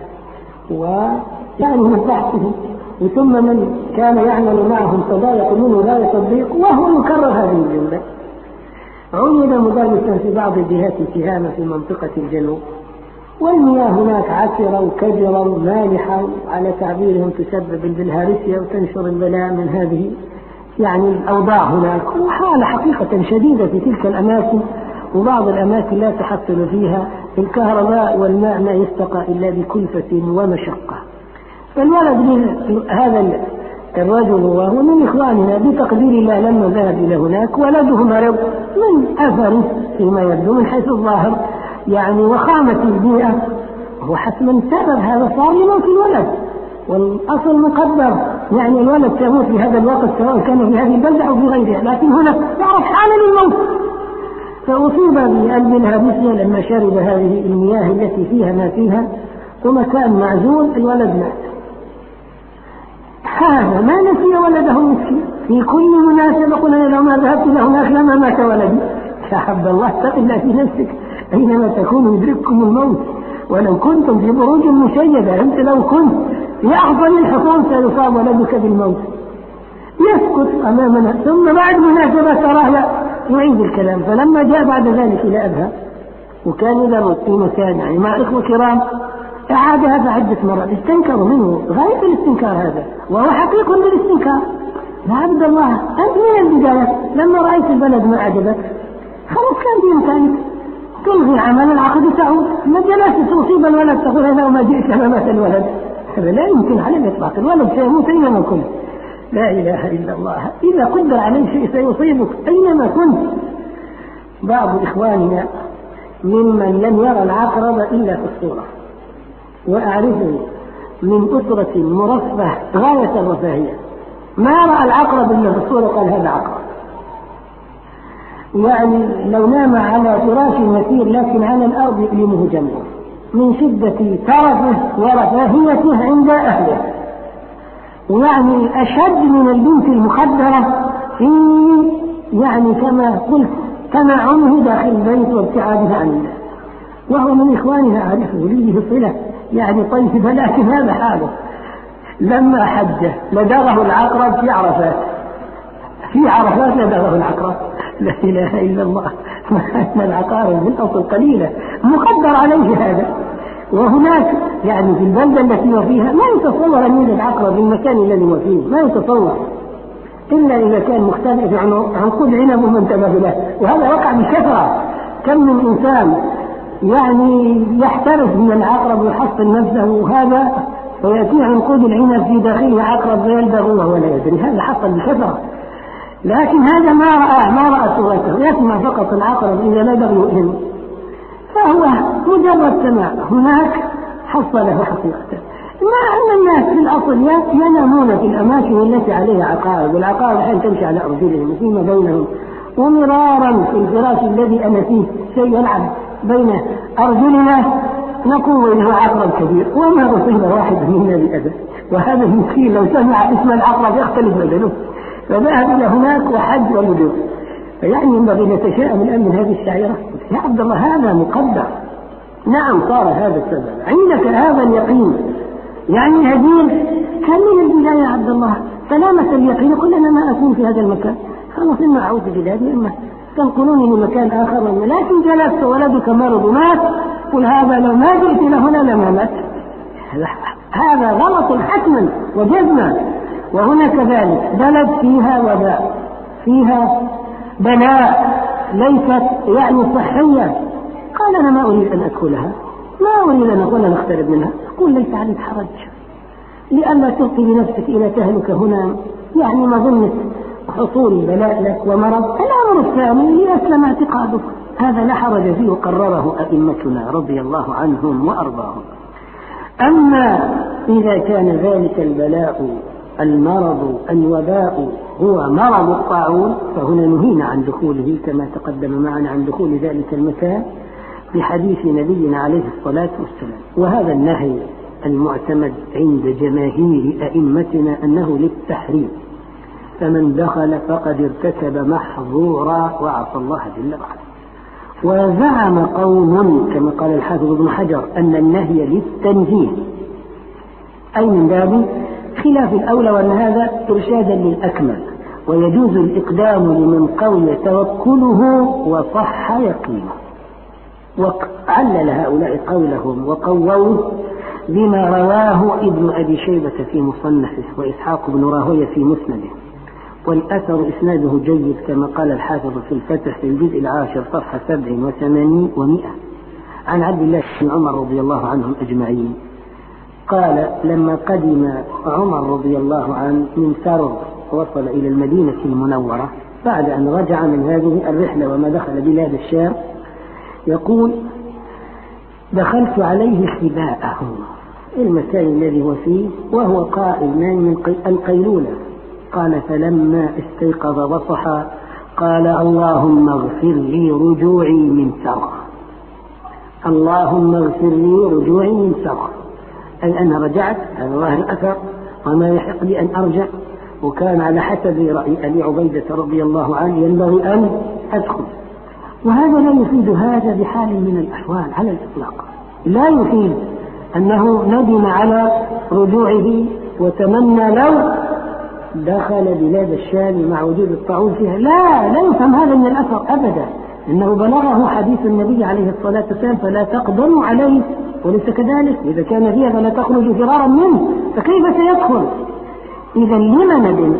ويعني من بحثه ثم من كان يعمل معهم تضايق منه لا يصدق وهو يكرر هذه الجملة. عُيد مدرسا في بعض الجهات التهامة في منطقة الجنوب، والمياه هناك عكرة وكدرة مالحة على تعبيرهم تسبب البلهارسيا وتنشر البلاء من هذه يعني الأوضاع هناك، وحالة حقيقة شديدة في تلك الأماكن، وبعض الأماكن لا تحصل فيها الكهرباء والماء ما يستقى إلا بكلفة ومشقة. فالولد من هذا الرجل وهو من إخواننا بتقدير الله لما ذهب إلى هناك ولده مرض من أثره فيما يبدو من حيث الظاهر يعني وخامة البيئة، هو حتما سبب هذا صار لموت الولد، والأصل مقدر يعني الولد سيموت في هذا الوقت سواء كان في هذه البلدة أو في غيرها، لكن هنا صارت حالة للموت. فأصيب بقلب الهابسية لما شرب هذه المياه التي فيها ما فيها، ومكان معزول الولد مات. هذا ما نسي ولده مسكين، في كل مناسبة قلنا لو ما ذهبت إلى هناك لما مات ولدي. يا حب الله اتق الله في نفسك، أينما تكونوا يدرككم الموت ولو كنتم في بروج مشيدة. أنت لو كنت في أحسن الحصون سيصاب ولدك بالموت. يسكت أمامنا، ثم بعد مناسبة تراه يعيد الكلام. فلما جاء بعد ذلك إلى أبها وكان يدرس في مكان يعني مع إخوة كرام، أعاد هذا عدة مرات، استنكروا منه غاية الاستنكار هذا، وهو حقيق بالاستنكار. يا عبد الله أنت من البداية لما رأيت البلد ما عجبك خلاص كان بإمكانك تلغي عمل العقد وتعود، ما جلست تصيب الولد تقول هذا وما جئت لما مات الولد، هذا لا يمكن على الإطلاق. الولد سيموت أينما كنت، لا إله إلا الله، إذا قدر عليه شيء سيصيبك أينما كنت. بعض إخواننا ممن لم يرى العقرب إلا في الصورة، وأعرفه من أسرة مرفه غاية الرفاهية، ما رأى العقرب إلا في الصورة قال هذا عقرب، يعني لو نام على فراش مثير لكن على الأرض يؤلمه جمعه من شدة ترفه ورفاهيته عند أهله، يعني أشد من البنت المخدرة في يعني كما قلت تنعمه داخل البيت وابتعاده عن الناس. وهو من إخواننا أعرفه لي صلة يعني طيب، لكن هذا حاله لما حج لدغه العقرب في عرفات، في عرفات لدغه العقرب، لا إله إلا الله. ما العقارب بالأصل قليلة مقدر عليه هذا. وهناك يعني في البلدة التي هو فيها ما يتصور أن يوجد عقرب في المكان الذي هو فيه، ما يتصور إلا إذا كان مختلف عن قد عنب ومن انتبه له، وهذا وقع بكثرة. كم من إنسان يعني يحترف من العقرب ويحصن نفسه، وهذا ويأتيه عنقود العنب في داخله عقرب ويلدغ وهو لا يدري، هذا حصل بكثرة. لكن هذا ما رأى ما رأى صورته، يسمع فقط العقرب إذا لدغ يؤذن، فهو مجرد سماع. هناك حصله حقيقة، مع أن الناس في الأصل ينامون في الأماكن التي عليها عقارب، والعقارب الحين تمشي على أرجلهم فيما بينهم، ومرارا في الفراش الذي أنا فيه شيء يلعب بين أرجلنا، نقول إنه عقرب كبير وما أصيب واحد منا بأذى. وهذا المسكين لو سمع اسم العقرب يختلف بدنه، فذهب إلى هناك وحج ومدر. فيعني ينبغي أن نتشائم الآن من هذه الشعيرة. يا عبد الله هذا مقدر، نعم صار هذا السبب، عندك هذا اليقين، يعني هدين كان من البداية يا عبد الله سلامة اليقين. قل أنا ما أكون في هذا المكان، خلاص إما أعود بلادي إما تنقلوني لمكان آخر، لكن جلست ولدك مرض ومات، قل هذا لو ما جئت لهنا لما مات. هذا غلط حتما وجزما. وهنا كذلك بلد فيها وباء، فيها بلاء، ليست يعني صحية، قال أنا ما أريد أن أدخلها، ما أريد أن أقول نقترب منها. قل ليس عليك حرج، لئلا تلقي بنفسك إلى تهلك هنا، يعني مظنة حصول بلاء لك ومرض. الأمر الثاني ليسلم اعتقادك، هذا لا حرج فيه، قرره أئمتنا رضي الله عنهم وأرضاهم. أما إذا كان ذلك البلاء المرض الوباء هو مرض الطاعون، فهنا نهينا عن دخوله كما تقدم معنا عن دخول ذلك المكان بحديث نبينا عليه الصلاة والسلام. وهذا النهي المعتمد عند جماهير أئمتنا أنه للتحريم، فمن دخل فقد ارتكب محظورا وعصى الله جل وعلا. وزعم قوم كما قال الحافظ ابن حجر أن النهي للتنزيه، أي من باب خلاف الأولى، وأن هذا إرشادا للأكمل، ويجوز الإقدام لمن قوي توكله وصح يقينه. وعلل هؤلاء قولهم وقووه بما رواه ابن أبي شيبة في مصنفه وإسحاق بن راهويه في مسنده، والأثر إسناده جيد كما قال الحافظ في الفتح في الجزء العاشر صفحة سبع وثمانين ومئة، عن عبد الله بن عمر رضي الله عنهم أجمعين قال لما قدم عمر رضي الله عنه من سرد وصل إلى المدينة المنورة بعد أن رجع من هذه الرحلة وما دخل بلاد الشام، يقول دخلت عليه خباءه، المكان الذي هو فيه، وهو قائم من القيلولة. قال فلما استيقظ وصحى قال اللهم اغفر لي رجوعي من سرى، اللهم اغفر لي رجوعي من سرى، أي أنا رجعت، هذا الله الأثر، وما يحق لي أن أرجع، وكان على حسب رأي أبي عبيدة رضي الله عنه ينبغي أن أدخل. وهذا لا يفيد هذا بحال من الأحوال على الإطلاق، لا يفيد أنه ندم على رجوعه وتمنى لو دخل بلاد الشام مع وجود الطاعون فيها، لا لا يفهم هذا من الأثر أبدا، إنه بلغه حديث النبي عليه الصلاة والسلام فلا تقدموا عليه، وليس كذلك، إذا كان فيها فلا تخرج فرارا منه، فكيف سيدخل؟ إذا لما ندم؟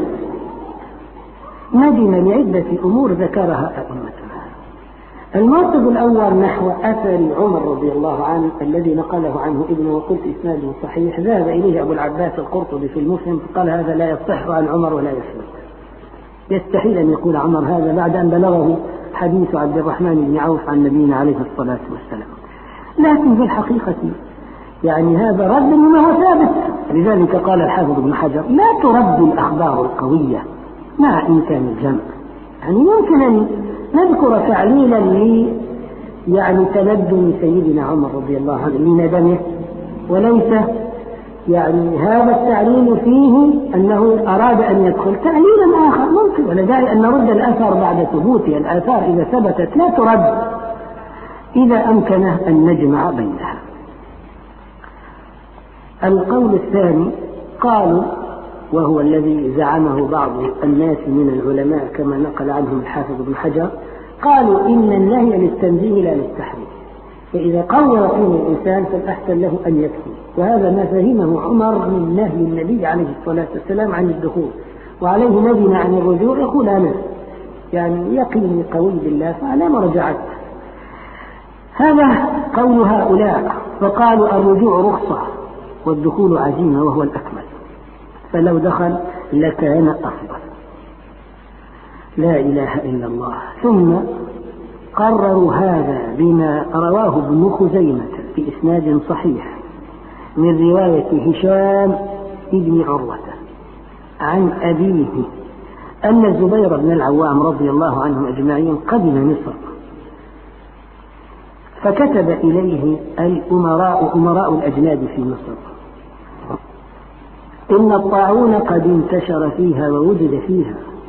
ندم لعدة أمور ذكرها أئمتنا. الموقف الأول نحو أثر عمر رضي الله عنه الذي نقله عنه ابنه، وقلت إسناده صحيح، ذهب إليه أبو العباس القرطبي في المسلم فقال هذا لا يصح عن عمر ولا يثبت، يستحيل أن يقول عمر هذا بعد أن بلغه حديث عبد الرحمن بن عوف عن نبينا عليه الصلاة والسلام. لكن في الحقيقة يعني هذا رد لما هو ثابت، لذلك قال الحافظ ابن حجر لا ترد الأخبار القوية مع إمكان الجمع. يعني يمكن أن نذكر تعليلا لي يعني تندم سيدنا عمر رضي الله عنه لندمه، وليس يعني هذا التعليل فيه أنه أراد أن يدخل. تعليلا آخر ممكن، ولا داعي أن نرد الأثر بعد ثبوتها، الآثار إذا ثبتت لا ترد إذا أمكنه أن نجمع بينها. القول الثاني قالوا، وهو الذي زعمه بعض الناس من العلماء كما نقل عنهم الحافظ ابن حجر، قالوا إن النهي للتنزيه لا للتحريم، فإذا قوى يقين الإنسان فالأحسن له أن يدخل، وهذا ما فهمه عمر من نهي النبي عليه الصلاة والسلام عن الدخول، وعليه ندم عن الرجوع، يقول أنا يعني يقيني قوي بالله فأنا ما رجعت. هذا قول هؤلاء، فقالوا الرجوع رخصة والدخول عزيمة وهو الأكمل، فلو دخل لكان أفضل. لا إله إلا الله. ثم قرروا هذا بما رواه ابن خزيمة في إسناد صحيح من رواية هشام بن عروة عن أبيه أن الزبير بن العوام رضي الله عنهم أجمعين قدم مصر، فكتب إليه الأمراء أمراء الأجناد في مصر إن الطاعون قد انتشر فيها ووجد فيها،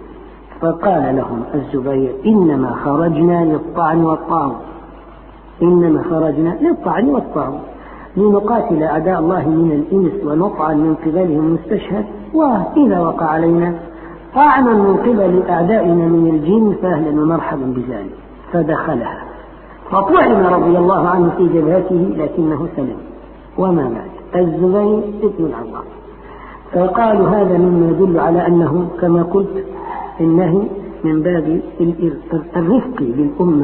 فقال لهم الزبير: إنما خرجنا للطعن والطعن، إنما خرجنا للطعن والطعن، لنقاتل أعداء الله من الإنس ونطعن من قبلهم المستشهد، وإذا وقع علينا طعن من قبل أعدائنا من الجن فأهلا ومرحبا بذلك. فدخلها فطعن رضي الله عنه في جبهته لكنه سلم وما مات. الزبير ابن العوام. فقالوا هذا مما يدل على أنه كما قلت إنه من باب الرفق بالأمة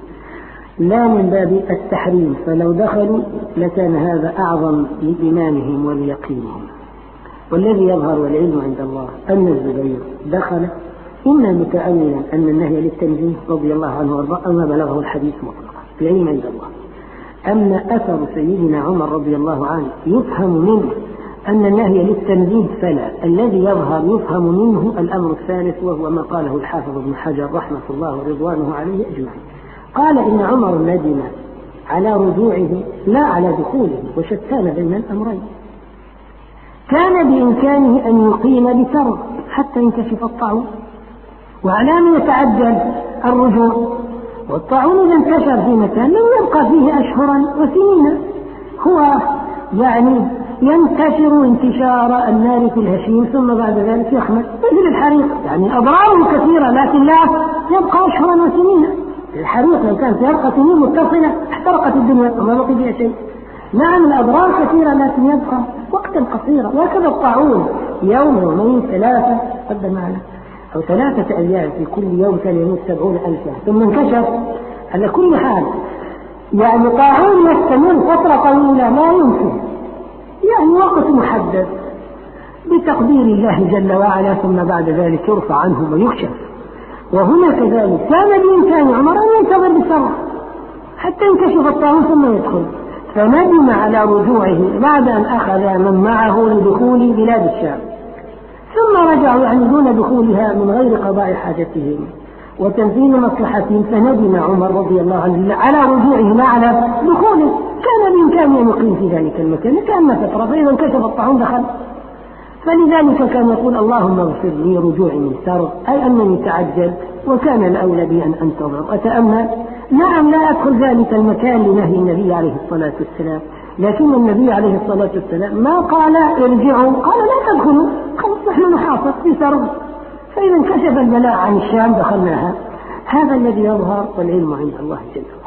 لا من باب التحريم، فلو دخلوا لكان هذا أعظم لإيمانهم وليقينهم. والذي يظهر والعلم عند الله أن الزبير دخل إما متأولا أن النهي للتنزيه رضي الله عنه وارضاه أما بلغه الحديث مطلقا العلم عند الله. أما أثر سيدنا عمر رضي الله عنه يفهم منه أن النهي للتنزيه فلا، الذي يظهر يفهم منه الأمر الثالث وهو ما قاله الحافظ ابن حجر رحمة الله ورضوانه عليه أجمعين. قال إن عمر ندم على رجوعه لا على دخوله، وشتان بين الأمرين. كان بإمكانه أن يقيم بسر حتى ينكشف الطاعون، وعلى أن يتعجل الرجوع، والطاعون إذا انتشر في مكان لم يبقى فيه أشهرا وسنين، هو يعني ينتشر انتشار النار في الهشيم ثم بعد ذلك يخمد مثل الحريق، يعني أضراره كثيرة لكن لا يبقى أشهرا وسنين. الحريق لو كانت يبقى سنين متصلة احترقت الدنيا وما بقي فيها شيء. نعم الأضرار كثيرة لكن يبقى وقتا قصيرا. وكذا الطاعون يوم يومين ثلاثة قد معنا أو ثلاثة أيام في كل يوم كان يموت سبعون ألفا ثم انكشف. على كل حال يعني طاعون يستمر فترة طويلة لا يمكن، يعني وقت محدد بتقدير الله جل وعلا، ثم بعد ذلك يرفع عنه ويكشف. وهنا كذلك كان بإمكان عمر أن ينتظر بسرعة حتى ينكشف الطاعون ثم يدخل، فندم على رجوعه بعد أن أخذ من معه لدخول بلاد الشام، ثم رجعوا يعني دون دخولها من غير قضاء حاجتهم وتنفيذ مصلحتهم. فندم عمر رضي الله عنه على رجوعه لا على دخوله، كان بإمكانه أن يقيم في ذلك المكان كأن فترة، فإذا انكشف الطاعون دخل. فلذلك كان يقول اللهم اغفر لي رجوعي من سر، أي أنني تعجلت وكان الأولى بي أن أنتظر وأتأمل. نعم لا أدخل ذلك المكان لنهي النبي عليه الصلاة والسلام، لكن النبي عليه الصلاة والسلام ما قال ارجعوا، قال لا تدخلوا، قال نحن نحاصر في سرب، فإذا انكشف البلاء عن الشام دخلناها. هذا الذي يظهر والعلم عند الله جل وعلا.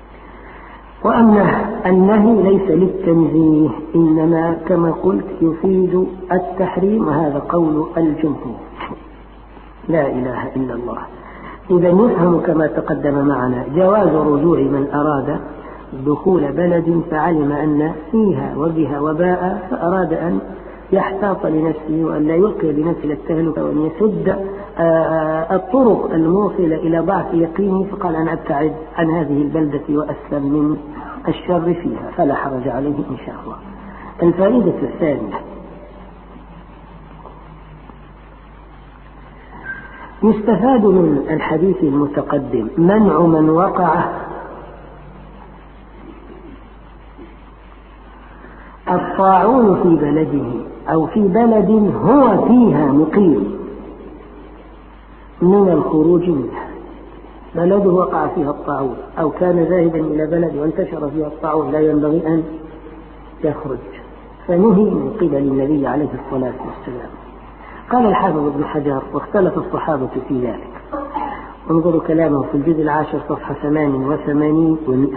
وأما النهي ليس للتنزيه، إنما كما قلت يفيد التحريم، وهذا قول الجمهور. لا إله إلا الله. إذا يفهم كما تقدم معنا جواز رجوع من أراد دخول بلد فعلم أن فيها وبها وباء، فأراد أن يحتاط لنفسه وأن لا يلقي بنفسه التهلكة وأن يسد الطرق الموصلة إلى ضعف يقينه، فقال أنا أبتعد عن هذه البلدة وأسلم من الشر فيها، فلا حرج عليه إن شاء الله. الفائدة الثانية يستفاد من الحديث المتقدم منع من وقع الطاعون في بلده أو في بلد هو فيها مقيم من الخروج منها. بلده وقع فيها الطاعون أو كان ذاهبا إلى بلد وانتشر فيها الطاعون لا ينبغي أن يخرج، فنهي من قبل النبي عليه الصلاة والسلام. قال الحافظ ابن حجر واختلف الصحابة في ذلك، انظروا كلامه في الجزء العاشر صفحة ثمان وثمانين ومئة.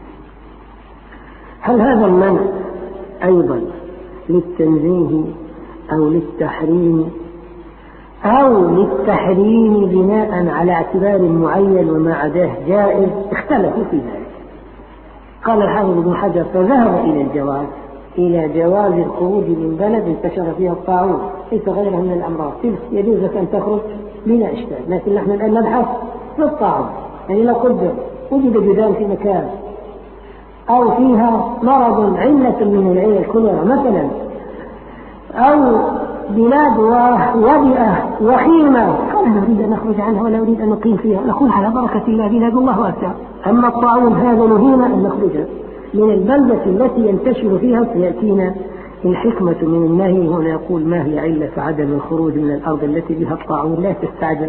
هل هذا المنع أيضا للتنزيه أو للتحريم أو للتحريم بناء على اعتبار معين وما عداه جائز؟ اختلفوا في ذلك. قال الحافظ ابن حجر فذهب إلى الجواز إلى جواز الخروج من بلد انتشر فيها الطاعون ليس غيرها من الأمراض، يجوز لك أن تخرج بلا إشكال، لكن نحن الآن نبحث في الطاعون. يعني لو قدر وجد جذام في مكان أو فيها مرض علة من العلل الكوليرا مثلا، أو بلاد وبئة وخيمة، قال نريد أن نخرج عنها ولا نريد أن نقيم فيها، نقول على بركة الله بلاد الله واسعة. أما الطاعون هذا نهينا أن نخرج من البلدة التي ينتشر فيها، فيأتينا الحكمة من النهي هنا. يقول ما هي علة عدم الخروج من الأرض التي بها الطاعون؟ لا تستعجل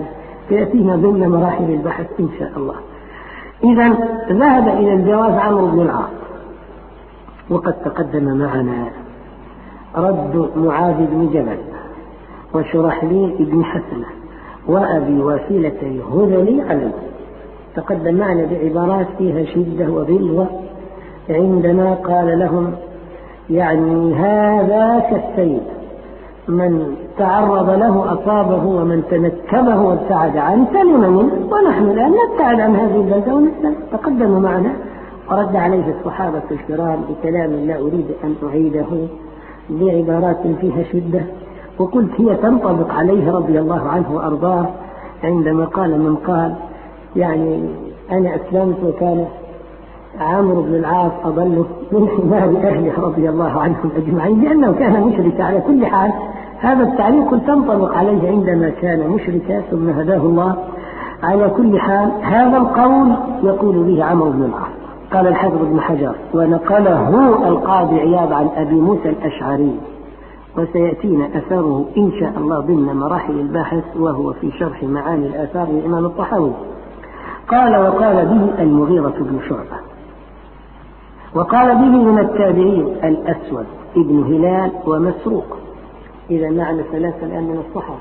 سيأتينا ضمن مراحل البحث إن شاء الله. إذا ذهب إلى الجواز عمرو بن العاص، وقد تقدم معنا رد معاذ بن جبل وشرحليل بن حسنة وأبي واسلة الهذلي عليه، تقدم معنا بعبارات فيها شدة وغلظة عندما قال لهم يعني هذا كالسيل، من تعرض له أصابه ومن تنكبه وابتعد عنه سلم منه، ونحن الآن نبتعد عن هذه البلدة ونسلم. تقدم معنا ورد عليه الصحابة الكرام بكلام لا أريد أن أعيده بعبارات فيها شدة، وقلت هي تنطبق عليه رضي الله عنه وأرضاه عندما قال من قال يعني أنا أسلمت وكان عمرو بن العاص أضل من حمار أهله رضي الله عنهم أجمعين، لأنه كان مشركا. على كل حال هذا التعليق تنطبق عليه عندما كان مشركا ثم هداه الله. على كل حال هذا القول يقول به عمرو بن العاص. قال الحافظ ابن حجر ونقله القاضي عياض عن أبي موسى الأشعري، وسيأتينا أثره إن شاء الله ضمن مراحل الباحث، وهو في شرح معاني الآثار للإمام الطحاوي. قال وقال به المغيرة بن شعبة، وقال به من التابعين الأسود ابن هلال ومسروق. إذا معنا ثلاثة الآن من الصحابة،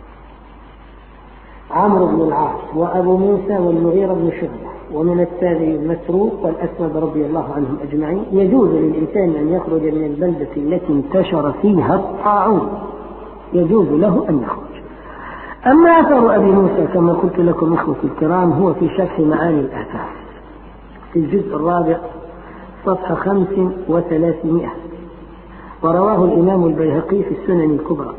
عمرو بن العاص وأبو موسى والمغيرة بن شعبة، ومن التابعين مسروق والأسود رضي الله عنهم أجمعين. يجوز للإنسان أن يخرج من البلدة التي انتشر فيها الطاعون، يجوز له أن يخرج. أما أثر أبي موسى كما قلت لكم إخوتي الكرام هو في شرح معاني الآثار في الجزء الرابع صفحة خمس وثلاثمائة، ورواه الإمام البيهقي في السنن الكبرى،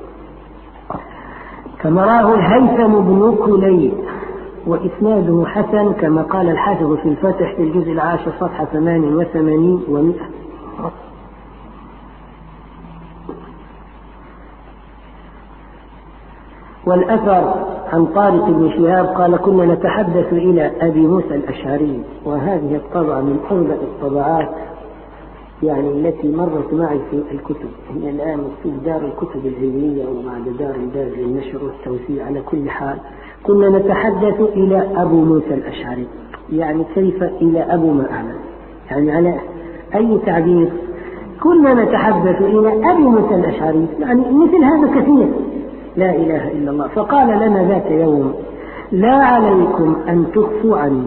كما راه الهيثم بن كليب، وإسناده حسن كما قال الحافظ في الفتح في الجزء العاشر صفحة ثمان وثمانين ومئة. والأثر عن طارق بن شهاب قال كنا نتحدث إلى أبي موسى الأشعري، وهذه الطبعة من أغلى الطبعات يعني التي مرت معي في الكتب، هي الآن في دار الكتب العلمية وبعد دار دار للنشر والتوسيع. على كل حال كنا نتحدث إلى أبو موسى الأشعري، يعني كيف إلى أبو ما أعلم، يعني على أي تعبير؟ كنا نتحدث إلى أبي موسى الأشعري، يعني مثل هذا كثير، لا إله إلا الله. فقال لنا ذات يوم لا عليكم أن تخفوا عني،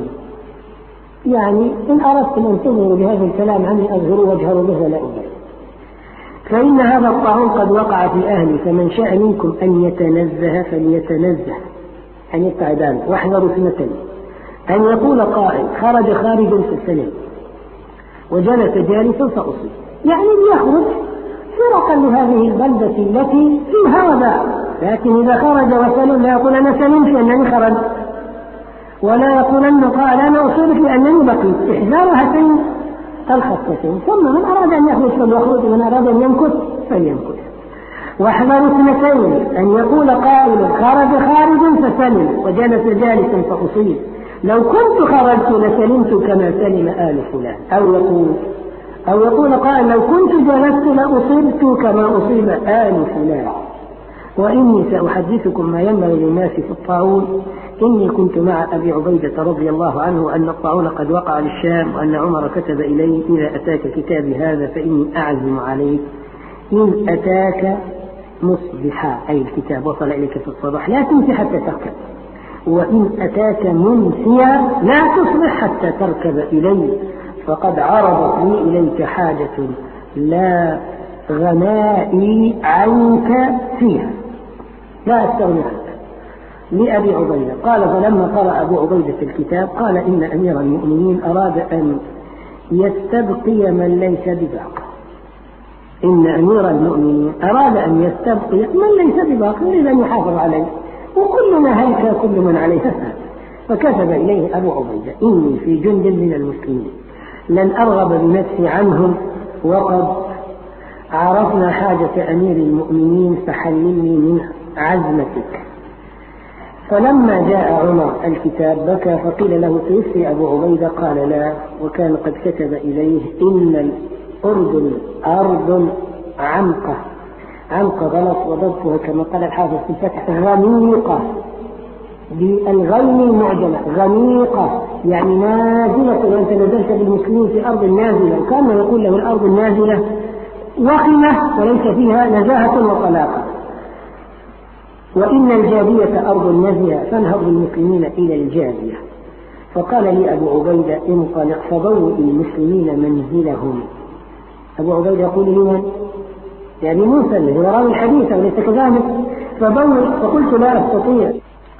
يعني إن أردتم أن تظهروا بهذا الكلام عني أظهروا واجهروا به ولا أبالي، فإن هذا الطاعون قد وقع في أهلي، فمن شاء منكم أن يتنزه فليتنزه، أن يبتعد عنه. واحذروا اثنتين، أن يقول قائل خرج خارجا فسلم وجلس جالسا فأصيب، يعني ليخرج فرقا لهذه البلدة التي فيها وباء، لكن إذا خرج وسلم لا يقول أنا سلمت لأنني خرجت، ولا يقول أنه قال أنا أصيبت لأنني بقيت. إحذار هاتين الخطتين. ثم من أراد أن يخرج فليخرج، ومن أراد أن يمكث فليمكث. واحذروا اثنتين، أن يقول قائل خرج خارج فسلم وجلس جالسا فأصيب، لو كنت خرجت لسلمت كما سلم آل فلان، أو يقول أو يقول قائل لو كنت جلست لأصبت كما أصيب آل فلان. وإني سأحدثكم ما ينبغي للناس في الطاعون. إني كنت مع أبي عبيدة رضي الله عنه أن الطاعون قد وقع للشام، وأن عمر كتب إليه إذا أتاك كتابي هذا فإني أعزم عليك إن أتاك مصبحا، أي الكتاب وصل إليك في الصباح لا تمسي حتى تركب، وإن أتاك منسيا لا تصبح حتى تركب إلي، فقد عرضت لي إليك حاجة لا غنائي عنك فيها، لا أستغني عنك. لأبي عبيدة قال فلما قرأ أبو عبيدة الكتاب قال إن أمير المؤمنين أراد أن يستبقي من ليس بباق، إن أمير المؤمنين أراد أن يستبقي من ليس بباق، يريد أن يحافظ عليه، وكلنا هلك كل من عليها فات. فكتب إليه أبو عبيدة إني في جند من المسلمين لن أرغب بنفسي عنهم، وقد عرفنا حاجة أمير المؤمنين فحللني من عزمتك. فلما جاء عمر الكتاب بكى، فقيل له توفي أبو عبيدة؟ قال لا، وكان قد كتب إليه إن الأردن أرض عمقة، عمقة غلط وضبطها كما قال الحافظ في الفتح غميقة، بالغين المعجمة، غميقة يعني نازلة، وأنت نزلت بالمسلمين في أرض نازلة، وكان يقول له الأرض النازلة وخمة وليس فيها نزاهة وطلاقة. وإن الجابية أرض نزهة فانهض بالمسلمين إلى الجابية. فقال لي أبو عبيدة انطلق فبوئ المسلمين منزلهم. أبو عبيدة يقول لمن؟ يعني موسى الذي راوي الحديث وليس كذلك. فبوئ فقلت لا أستطيع.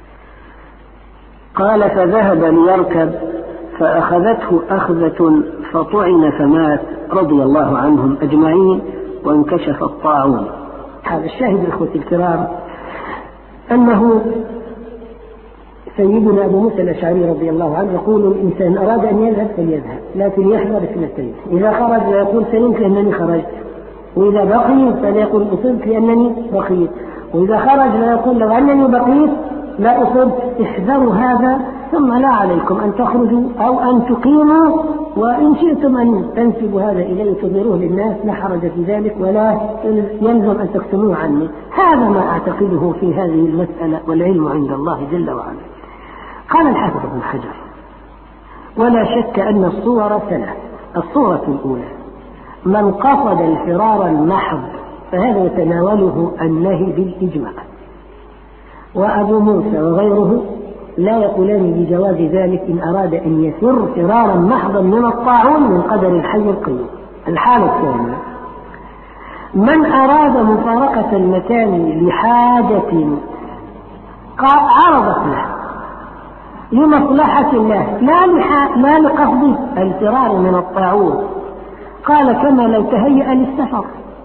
قال فذهب ليركب فأخذته أخذة فطعن فمات رضي الله عنهم أجمعين وانكشف الطاعون. هذا الشاهد الأخوة الكرام أنه سيدنا أبو موسى الأشعري رضي الله عنه يقول الإنسان أراد أن يذهب فليذهب، لكن يحذر اثنتين: إذا خرج لا يقول سلمت لأنني خرجت، وإذا بقي فلا يقول أصبت لأنني بقيت، وإذا خرج لا يقول لو أنني بقيت لا أصبت. احذروا هذا، ثم لا عليكم أن تخرجوا أو أن تقيموا، وإن شئتم أن تنسبوا هذا إليه تظهروه للناس لا حرج في ذلك، ولا يلزم أن تكتموه عني. هذا ما أعتقده في هذه المسألة، والعلم عند الله جل وعلا. قال الحافظ ابن حجر: ولا شك أن الصور ثلاث. الصورة الأولى من قصد الفرار المحض فهذا يتناوله النهي بالإجماع، وأبو موسى وغيره لا يقولان بجواز ذلك إن أراد أن يفر فرارا محضا من الطاعون من قدر الحي القيوم. الحالة الثانية من أراد مفارقة المكان لحاجة عرضت له لمصلحة الله لا, لا لقصد الفرار من الطاعون، قال كما لو تهيأ للسفر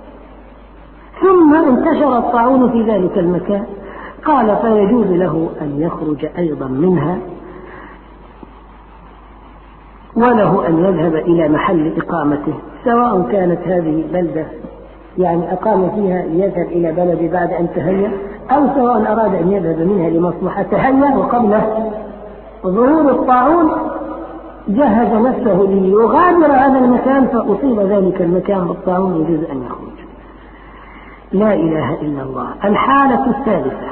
ثم انتشر الطاعون في ذلك المكان، قال فيجوز له أن يخرج أيضا منها، وله أن يذهب إلى محل إقامته، سواء كانت هذه بلدة يعني أقام فيها يذهب إلى بلد بعد أن تهيأ، أو سواء أراد أن يذهب منها لمصلحة تهيأ وقبل ظهور الطاعون جهز نفسه ليغادر هذا المكان فأصيب ذلك المكان بالطاعون يجوز أن يخرج. لا إله إلا الله. الحالة الثالثة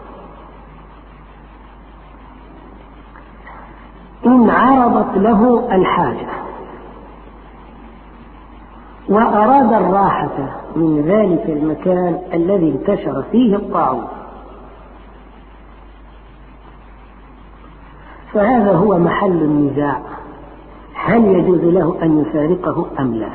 إن عرضت له الحاجة وأراد الراحة من ذلك المكان الذي انتشر فيه الطاعون، فهذا هو محل النزاع، هل يجوز له أن يفارقه أم لا؟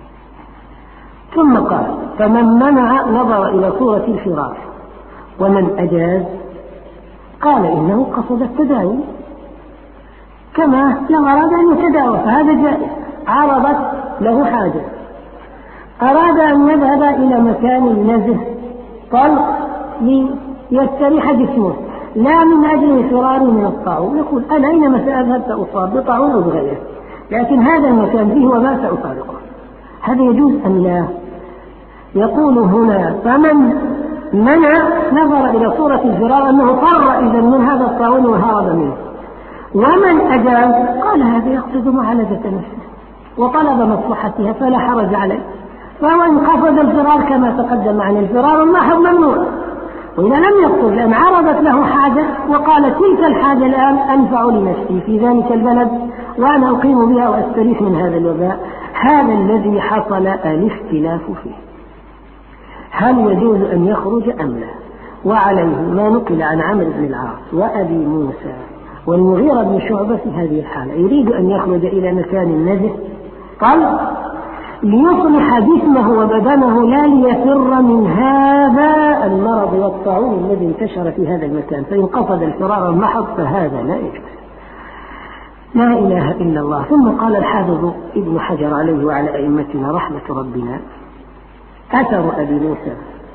ثم قال: فمن منع نظر إلى صورة الفرار، ومن أجاز قال إنه قصد التداوي كما لو أراد أن يتداوى فهذا جائز. عرضت له حاجة، أراد أن يذهب إلى مكان نزه طلق ليستريح جسمه لا من أجل فرار من الطاعون، يقول أنا أينما سأذهب سأصاب بطاعون أو بغيره، لكن هذا المكان فيه وما سأفارقه، هذا يجوز أم لا؟ يقول هنا: فمن منع نظر إلى صورة الفرار أنه فر إذا من هذا الطاعون وهرب منه، ومن أجاز قال هذا يقصد معالجة نفسه وطلب مصلحتها فلا حرج عليه، فهو إن قصد الفرار كما تقدم عن الفرار المحض ممنوع، وإذا لم يقصد لأن عرضت له حاجة وقال تلك الحاجة الآن أنفع لنفسي في ذلك البلد وأنا أقيم بها وأستريح من هذا الوباء، هذا الذي حصل الاختلاف فيه، هل يجوز أن يخرج أم لا؟ وعليه ما نقل عن عمرو بن العاص وأبي موسى والمغيرة بن شعبة في هذه الحالة، يريد أن يخرج إلى مكان نزه قال ليصلح جسمه وبدنه لا ليفر من هذا المرض والطاعون الذي انتشر في هذا المكان، فإن قصد الفرار المحض فهذا لا يجوز. لا إله إلا الله. ثم قال الحافظ ابن حجر عليه وعلى أئمتنا رحمة ربنا: أثر أبي موسى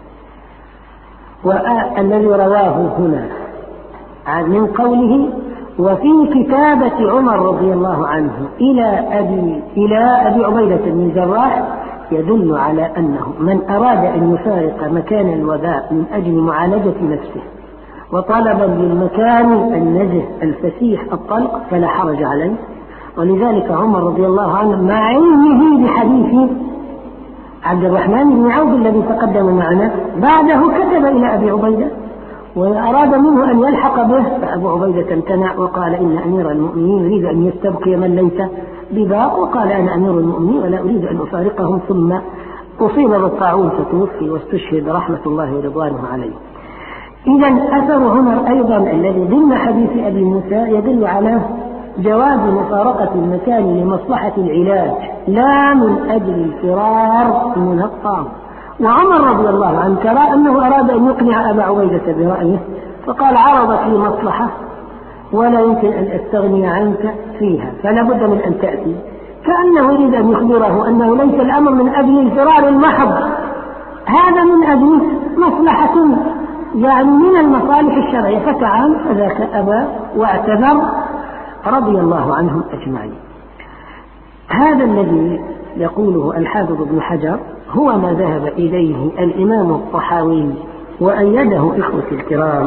والذي رواه هنا من قوله وفي كتابة عمر رضي الله عنه إلى أبي, إلى أبي عبيدة بن الجراح يدل على أنه من أراد أن يفارق مكان الوباء من أجل معالجة نفسه وطلبا للمكان النزه الفسيح الطلق فلا حرج عليه، ولذلك عمر رضي الله عنه مع علمه بحديث عبد الرحمن بن عوف الذي تقدم معنا بعده كتب إلى أبي عبيدة وأراد منه أن يلحق به، فأبو عبيدة امتنع وقال إن أمير المؤمنين يريد أن يستبقي من ليس بباق، وقال أنا أمير المؤمنين ولا أريد أن أفارقهم، ثم أصيب بالطاعون فتوفي واستشهد رحمة الله ورضوانه عليه. إذا أثر عمر أيضا الذي ضمن حديث أبي موسى يدل على جواز مفارقة المكان لمصلحة العلاج لا من أجل الفرار من الطعام. وعمر رضي الله عنه ترى أنه أراد أن يقنع أبا عبيدة برأيه، فقال عرضت لي مصلحة ولا يمكن أن أستغني عنك فيها فلا بد من أن تأتي، كأنه يريد أن يخبره أنه ليس الأمر من أجل الفرار المحض، هذا من أجل مصلحة يعني من المصالح الشرعية، فتعال فذاك أبا واعتذر رضي الله عنهم أجمعين. هذا الذي يقوله الحافظ ابن حجر هو ما ذهب إليه الإمام الطحاوي وأيده إخوة الكرام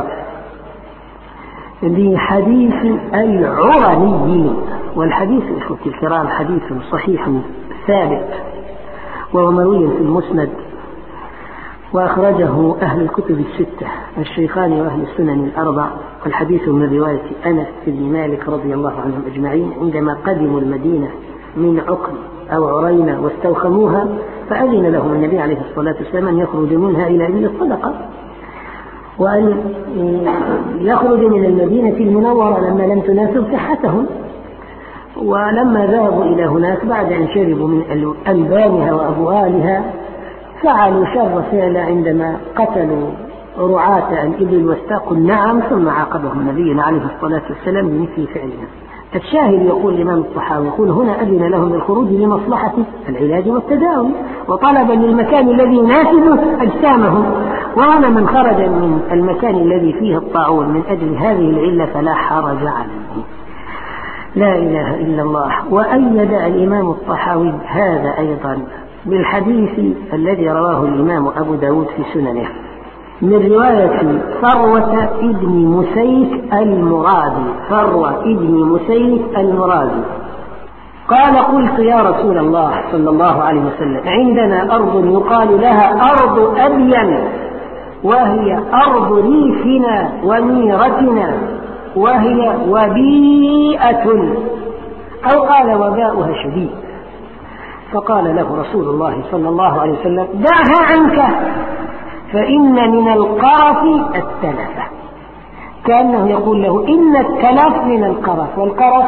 بحديث العرني. والحديث إخوة الكرام حديث صحيح ثابت وهو مروي في المسند، وأخرجه أهل الكتب الستة الشيخان وأهل السنن الأربع. والحديث من رواية أنس بن مالك رضي الله عنهم أجمعين عندما قدموا المدينة من عقل أو عرينة واستوخموها، فأذن لهم النبي عليه الصلاة والسلام أن يخرجوا منها إلى إبل الصدقة، وأن يخرج من المدينة المنورة لما لم تناسب صحتهم. ولما ذهبوا إلى هناك بعد أن شربوا من ألبانها وأبوالها فعلوا شر فعل عندما قتلوا رعاة الإبل واستاقوا النعم، ثم عاقبهم النبي عليه الصلاة والسلام بمثل فعلها. الشاهد يقول الإمام الطحاوي يقول هنا أذن لهم بالخروج لمصلحة العلاج والتداوي وطلبا للمكان الذي يناسب أجسامهم، وأنا من خرج من المكان الذي فيه الطاعون من أجل هذه العلة فلا حرج عليه. لا إله إلا الله. وأيد الإمام الطحاوي هذا أيضا بالحديث الذي رواه الإمام أبو داود في سننه من رواية فروة ابن مسيك المرادي. فروة ابن مسيك المرادي قال قلت يا رسول الله صلى الله عليه وسلم عندنا أرض يقال لها أرض أبين، وهي أرض ريفنا وميرتنا، وهي وبيئة أو قال وباؤها شديد. فقال له رسول الله صلى الله عليه وسلم دعها عنك فإن من القرف التلف. كأنه يقول له إن التلف من القرف، والقرف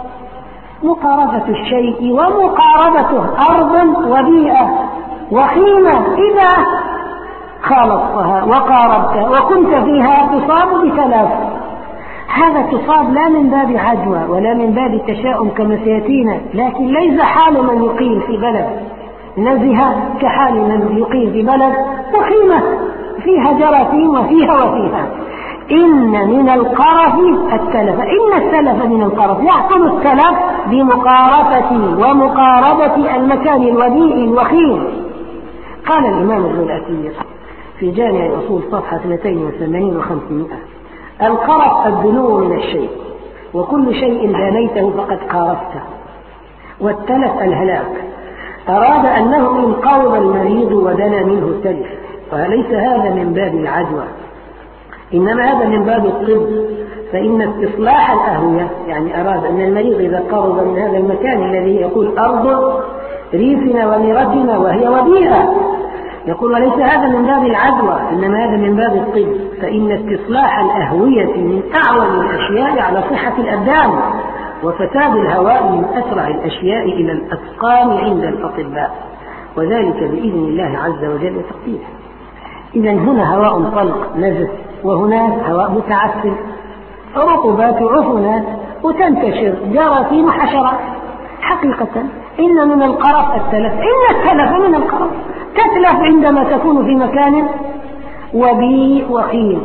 مقاربة الشيء ومقاربته أرض وبيئة وخيمة إذا خالطتها وقاربتها وكنت فيها تصاب بتلف. هذا تصاب لا من باب عدوى ولا من باب التشاؤم كما سيأتينا، لكن ليس حال من يقيم في بلد نزهة كحال من يقيم في بلد وخيمة فيها جراثيم وفيها وفيها. إن من القرف التلف، إن التلف من القرف، يحصل التلف بمقاربة ومقاربة المكان الوديء الوخيم. قال الإمام ابن الأثير في جامع الأصول صفحة اثنتين وثمانين وخمسمائة القرف الدنو من الشيء، وكل شيء بنيته فقد قارفته، والتلف الهلاك. أراد أنه إن قارب المريض ودنا منه تلف، وليس هذا من باب العدوى، إنما هذا من باب الطب، فإن استصلاح الأهوية يعني أراد أن المريض إذا قارب من هذا المكان الذي يقول أرض ريفنا وميرتنا وهي وبيئة، يقول وليس هذا من باب العدوى إنما هذا من باب الطب، فإن استصلاح الأهوية من أعون الأشياء على صحة الأبدان، وفساد الهواء من أسرع الأشياء إلى الأسقام عند الأطباء، وذلك بإذن الله عز وجل وتقديره. إذا هنا هواء طلق نزف، وهناك هواء متعفن رطوبات وعفونات وتنتشر جراثيم وحشرات. حقيقة إن من القرف التلف، إن التلف من القرف، تتلف عندما تكون في مكان وبيء وخيم.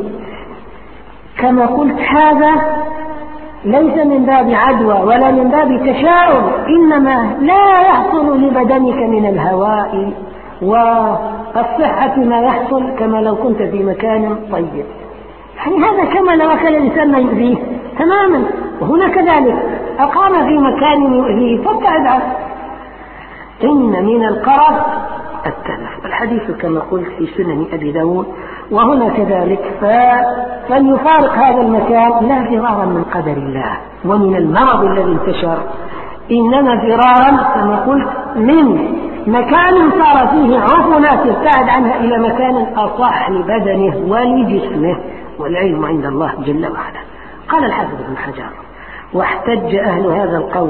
كما قلت هذا ليس من باب عدوى ولا من باب تشاؤم، إنما لا يحصل لبدنك من الهواء والصحة ما يحصل كما لو كنت في مكان طيب. يعني هذا كما لو أكل الإنسان ما يؤذيه تماما، وهنا كذلك أقام في مكان يؤذيه فابتعد عنه. إن من القرف التلف. الحديث كما قلت في سنن أبي داود وهنا كذلك فليفارق هذا المكان لا فرارا من قدر الله ومن المرض الذي انتشر، إنما فرارا كما قلت من مكان صار فيه عفنة تبتعد عنها إلى مكان أصح لبدنه ولجسمه، والعلم عند الله جل وعلا. قال الحافظ ابن حجر: واحتج أهل هذا القول،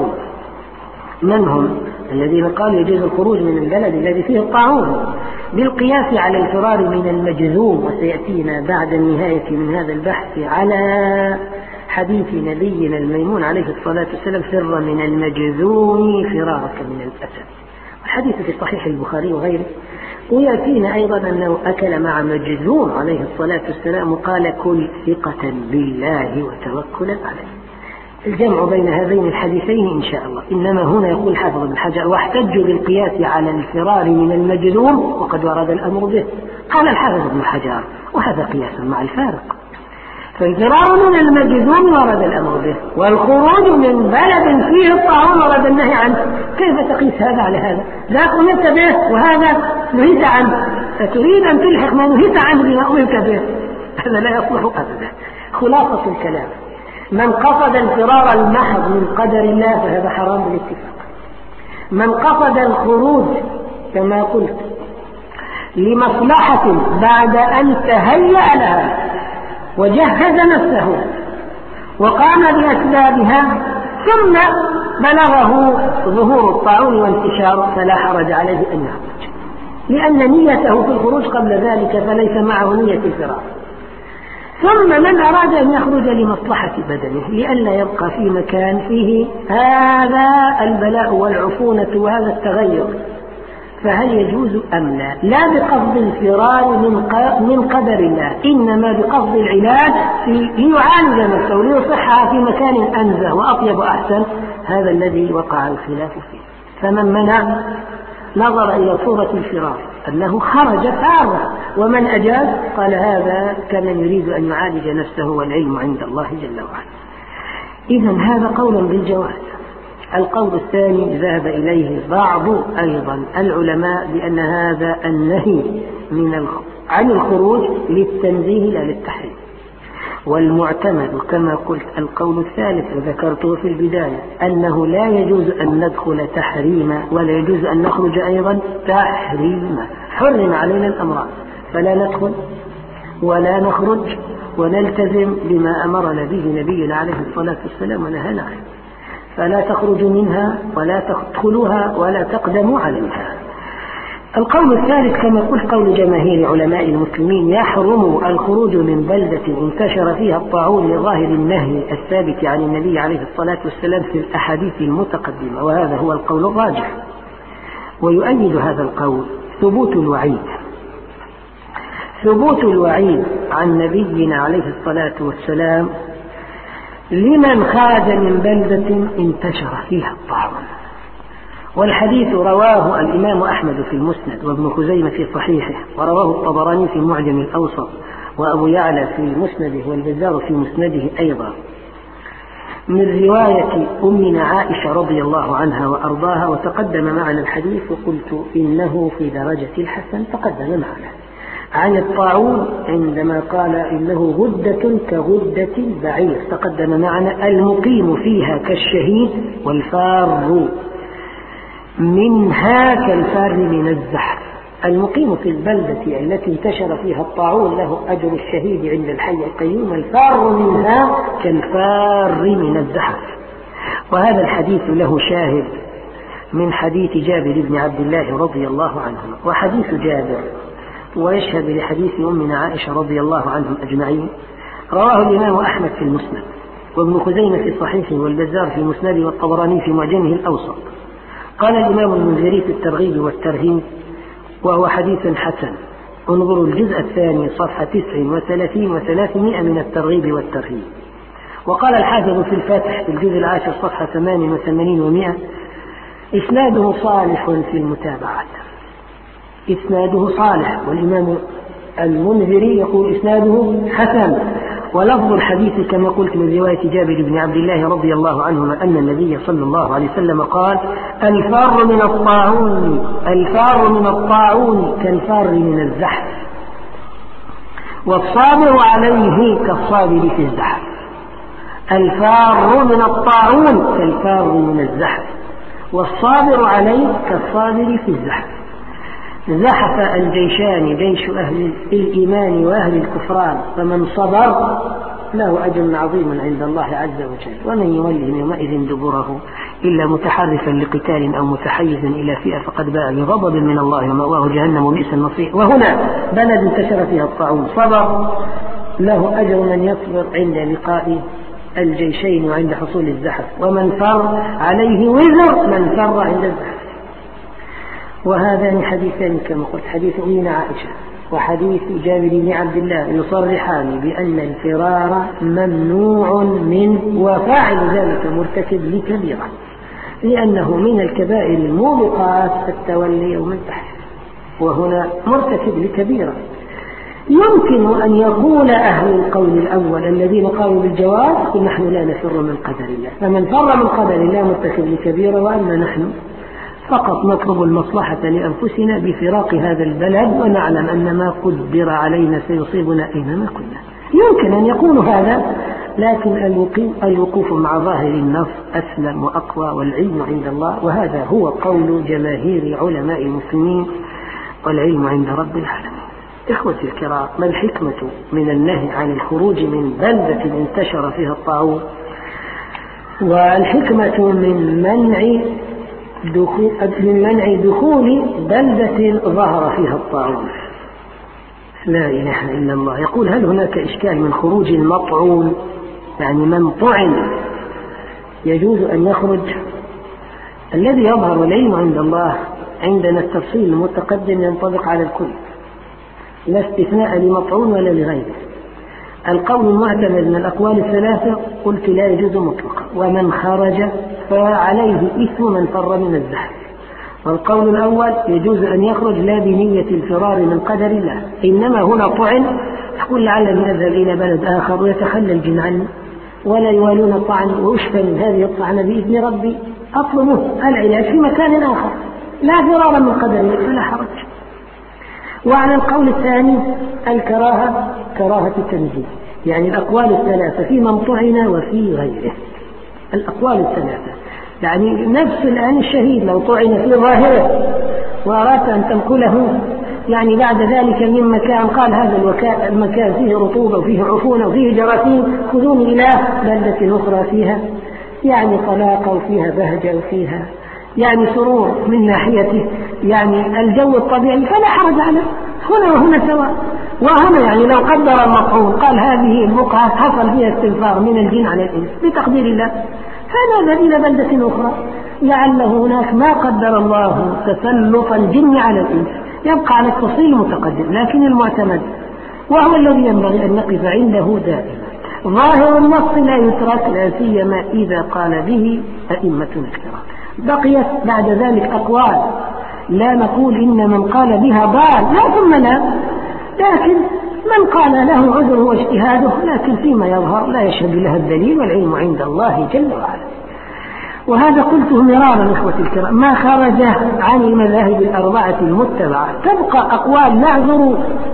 من هم؟ الذين قالوا يجوز الخروج من البلد الذي فيه الطاعون بالقياس على الفرار من المجذوم، وسيأتينا بعد النهاية من هذا البحث على حديث نبينا الميمون عليه الصلاة والسلام: فر من المجذوم فرارك من الأسد. الحديث في صحيح البخاري وغيره. ويأتينا أيضا أنه أكل مع مجذوم عليه الصلاة والسلام وقال: كل ثقة بالله وتوكلا عليه. الجمع بين هذين الحديثين إن شاء الله. إنما هنا يقول حافظ ابن حجر: واحتجوا بالقياس على الفرار من المجذوم وقد ورد الأمر به. قال الحافظ ابن حجر: وهذا قياس مع الفارق، فالفرار من المجذوم ورد الأمر به، والخروج من بلد فيه الطاعون ورد النهي عنه. كيف تقيس هذا على هذا؟ ذاك أمرت به وهذا نهيت عنه، فتريد أن تلحق ما نهيت عنه بما أمرت به، هذا لا يصلح أبدا. خلاصة الكلام: من قصد الفرار المحض من قدر الله فهذا حرام بالاتفاق. من قصد الخروج كما قلت لمصلحة بعد أن تهيأ لها وجهز نفسه وقام بأسبابها ثم بلغه ظهور الطاعون وانتشاره فلا حرج عليه أن يخرج، لأن نيته في الخروج قبل ذلك فليس معه نية الفرار. ثم من أراد أن يخرج لمصلحة بدنه لئلا يبقى في مكان فيه هذا البلاء والعفونة وهذا التغير، فهل يجوز أم لا؟ لا بقصد الفرار من قدر الله، إنما بقصد العلاج ليعالج نفسه ليصحها في مكان أنزه وأطيب وأحسن. هذا الذي وقع الخلاف فيه. فمن منع نظر إلى صورة الفرار أنه خرج فارا، ومن أجاز قال هذا كمن يريد أن يعالج نفسه، والعلم عند الله جل وعلا. إذن هذا قول بالجواز. القول الثاني ذهب إليه بعض أيضا العلماء بأن هذا النهي من عن الخروج للتنزيه لا للتحريم، والمعتمد كما قلت القول الثالث وذكرته في البداية أنه لا يجوز أن ندخل تحريما ولا يجوز أن نخرج أيضا تحريما. حرم علينا الأمران، فلا ندخل ولا نخرج ونلتزم بما أمرنا به نبينا عليه الصلاة والسلام ونهانا عنه. فلا تخرجوا منها ولا تدخلوها ولا تقدموا عليها. القول الثالث كما قلت قول جماهير علماء المسلمين: يحرم الخروج من بلدة انتشر فيها الطاعون لظاهر النهي الثابت عن النبي عليه الصلاة والسلام في الأحاديث المتقدمة، وهذا هو القول الراجح. ويؤيد هذا القول ثبوت الوعيد ثبوت الوعيد عن نبينا عليه الصلاة والسلام لمن خرج من بلدة انتشر فيها الطاعون. والحديث رواه الإمام أحمد في المسند، وابن خزيمة في صحيحه، ورواه الطبراني في معجم الأوسط، وأبو يعلى في مسنده، والبزار في مسنده أيضا، من رواية أمنا عائشة رضي الله عنها وأرضاها. وتقدم معنا الحديث وقلت إنه في درجة الحسن، تقدم معنا عن الطاعون عندما قال إنه غدة كغدة البعير، تقدم معنا المقيم فيها كالشهيد والفار منها كالفار من الزحف. المقيم في البلدة التي انتشر فيها الطاعون له أجر الشهيد عند الحي القيوم، الفار منها كالفار من الزحف. وهذا الحديث له شاهد من حديث جابر بن عبد الله رضي الله عنهما. وحديث جابر ويشهد لحديث أمنا عائشة رضي الله عنهم أجمعين رواه الإمام أحمد في المسند، وابن خزيمة في صحيحه، والبزار في مسنده، والطبراني في معجمه الأوسط. قال الإمام المنذري في الترغيب والترهيب وهو حديث حسن. انظروا الجزء الثاني صفحة تسع وثلاثين وثلاثمائة من الترغيب والترهيب. وقال الحافظ في الفاتح في الجزء العاشر صفحة ثمان وثمانين ومائة: إسناده صالح في المتابعات، إسناده صالح. والإمام المنذري يقول إسناده حسن. ولفظ الحديث كما قلت من رواية جابر بن عبد الله رضي الله عنهما أن النبي صلى الله عليه وسلم قال: الفار من الطاعون الفار من الطاعون كالفار من الزحف. والصابر عليه كالصابر في الزحف. الفار من الطاعون كالفار من الزحف، والصابر عليه كالصابر في الزحف. زحف الجيشان، جيش أهل الإيمان وأهل الكفران، فمن صبر له أجر عظيم عند الله عز وجل. ومن يوله يومئذ دبره إلا متحرفا لقتال أو متحيزا إلى فئة فقد باء بغضب من الله ومأواه جهنم وبئس المصير. وهنا بلد انتشر فيها الطاعون صبر له أجر من يصبر عند لقاء الجيشين وعند حصول الزحف، ومن فر عليه وزر من فر عند الزحف. وهذان حديثان كما قلت، حديث أمنا عائشة وحديث جابر بن عبد الله يصرحان بأن الفرار ممنوع منه، وفاعل ذلك مرتكب لكبيرة، لأنه من الكبائر الموبقات التولي يوم البحث، وهنا مرتكب لكبيرة. يمكن أن يقول أهل القول الأول الذين قالوا بالجواز نحن لا نفر من قدر الله، فمن فر من قدر الله مرتكب لكبيرة، وأما نحن فقط نطلب المصلحة لأنفسنا بفراق هذا البلد، ونعلم أن ما قدر علينا سيصيبنا أينما كنا. يمكن أن يكون هذا، لكن الوقوف مع ظاهر النص أسلم وأقوى، والعلم عند الله، وهذا هو قول جماهير علماء المسلمين، والعلم عند رب العالمين. إخوتي الكرام، ما الحكمة من النهي عن الخروج من بلدة انتشر فيها الطاعون؟ والحكمة من منع دخول من منع دخول بلدة ظهر فيها الطاعون. لا إله إلا الله. يقول: هل هناك إشكال من خروج المطعون؟ يعني من طعن يجوز أن يخرج؟ الذي يظهر العلم عند الله عندنا التفصيل المتقدم ينطبق على الكل، لا استثناء لمطعون ولا لغيره. القول المعتمد من الأقوال الثلاثة قلت لا يجوز مطلقا، ومن خرج فعليه إثم من فر من الزحف. والقول الأول يجوز أن يخرج لا بنية الفرار من قدر الله، إنما هنا طعن يقول لعلني أذهب إلى بلد آخر ويتخلى الجن عني ولا يوالون الطعن، وأشفى من هذه الطعنة بإذن ربي، أطلبه العلاج في مكان آخر لا فرار من قدر الله فلا حرج. وعلى القول الثاني الكراهة، كراهة التنزيل، يعني الأقوال الثلاثة في من طعن وفي غيره. الأقوال الثلاثة يعني نفس الآن الشهيد لو طعن في ظاهره وأردت أن تنقله يعني بعد ذلك من مكان قال هذا المكان فيه رطوبة وفيه عفونة وفيه جراثيم، خذوني إلى بلدة أخرى فيها يعني طلاقة وفيها بهجة وفيها يعني سرور من ناحيته يعني الجو الطبيعي، فلا حرج عليه، هنا وهنا سواء. وهنا يعني لو قدر المطعون قال هذه البقعة حصل فيها استنفار من الجن على الإنس بتقدير الله، فنذهب إلى بلدة أخرى لعله هناك ما قدر الله تسلط الجن على الإنس، يبقى على التفصيل المتقدم. لكن المعتمد وهو الذي ينبغي أن نقف عنده دائما ظاهر النص لا يترك، لا سيما إذا قال به أئمتنا الكرام. بقيت بعد ذلك أقوال، لا نقول إن من قال بها ضال، لا ثم لا، لكن من قال له عذر واجتهاده، لكن فيما يظهر لا يشهد له الدليل، والعلم عند الله جل وعلا. وهذا قلته مرارا إخوتي الكرام، ما خرج عن المذاهب الأربعة المتبعة، تبقى أقوال نعذر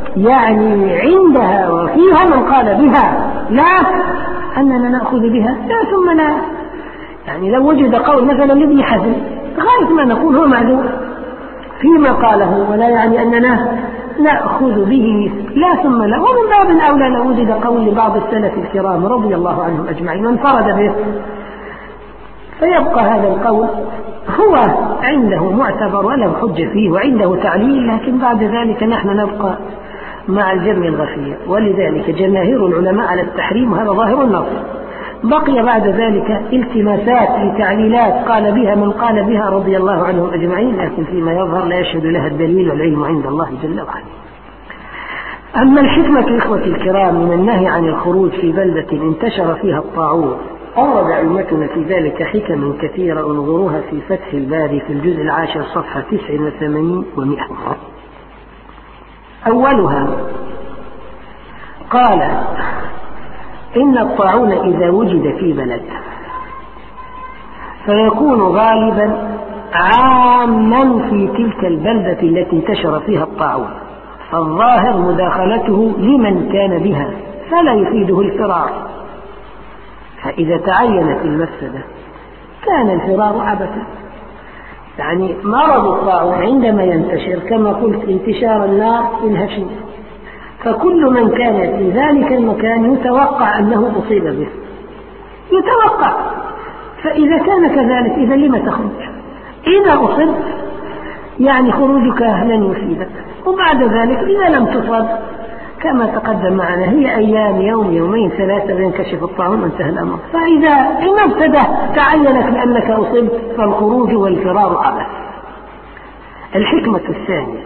يعني عندها وفيها من قال بها، لا أننا نأخذ بها، لا ثم لا. يعني لو وجد قول مثلا لابن حزم غاية ما نقول هو معذور فيما قاله، ولا يعني أننا نأخذ به، لا ثم لا. ومن باب أولى لو وجد قول لبعض السلف الكرام رضي الله عنهم أجمعين وانفرد به، فيبقى هذا القول هو عنده معتبر وله حجة فيه وعنده تعليل، لكن بعد ذلك نحن نبقى مع الجمع الغفير. ولذلك جماهير العلماء على التحريم، وهذا ظاهر النص. بقي بعد ذلك التماسات لتعليلات قال بها من قال بها رضي الله عنهم أجمعين، لكن فيما يظهر لا يشهد لها الدليل، والعلم عند الله جل وعلا. أما الحكمة إخوتي الكرام من النهي عن الخروج في بلدة انتشر فيها الطاعون، أورد أئمتنا في ذلك حكم كثيرة، انظروها في فتح الباري في الجزء العاشر صفحة تسع وثمانين ومئة. أولها قال: إن الطاعون إذا وجد في بلد فيكون غالبا عاما في تلك البلدة التي انتشر فيها الطاعون، الظاهر مداخلته لمن كان بها فلا يفيده الفرار، فإذا تعينت المفسدة كان الفرار عبثا. يعني مرض الطاعون عندما ينتشر كما قلت انتشار النار في الهشيم، فكل من كان في ذلك المكان يتوقع أنه أصيب به، يتوقع. فإذا كان كذلك إذا لما تخرج؟ إذا أصبت يعني خروجك لن يفيدك، وبعد ذلك إذا لم تصب كما تقدم معنا هي أيام، يوم يومين ثلاثة ينكشف الطاعون وانتهى الأمر. فإذا المفسدة تعينت لأنك أصبت فالخروج والفرار عبث. الحكمة الثانية: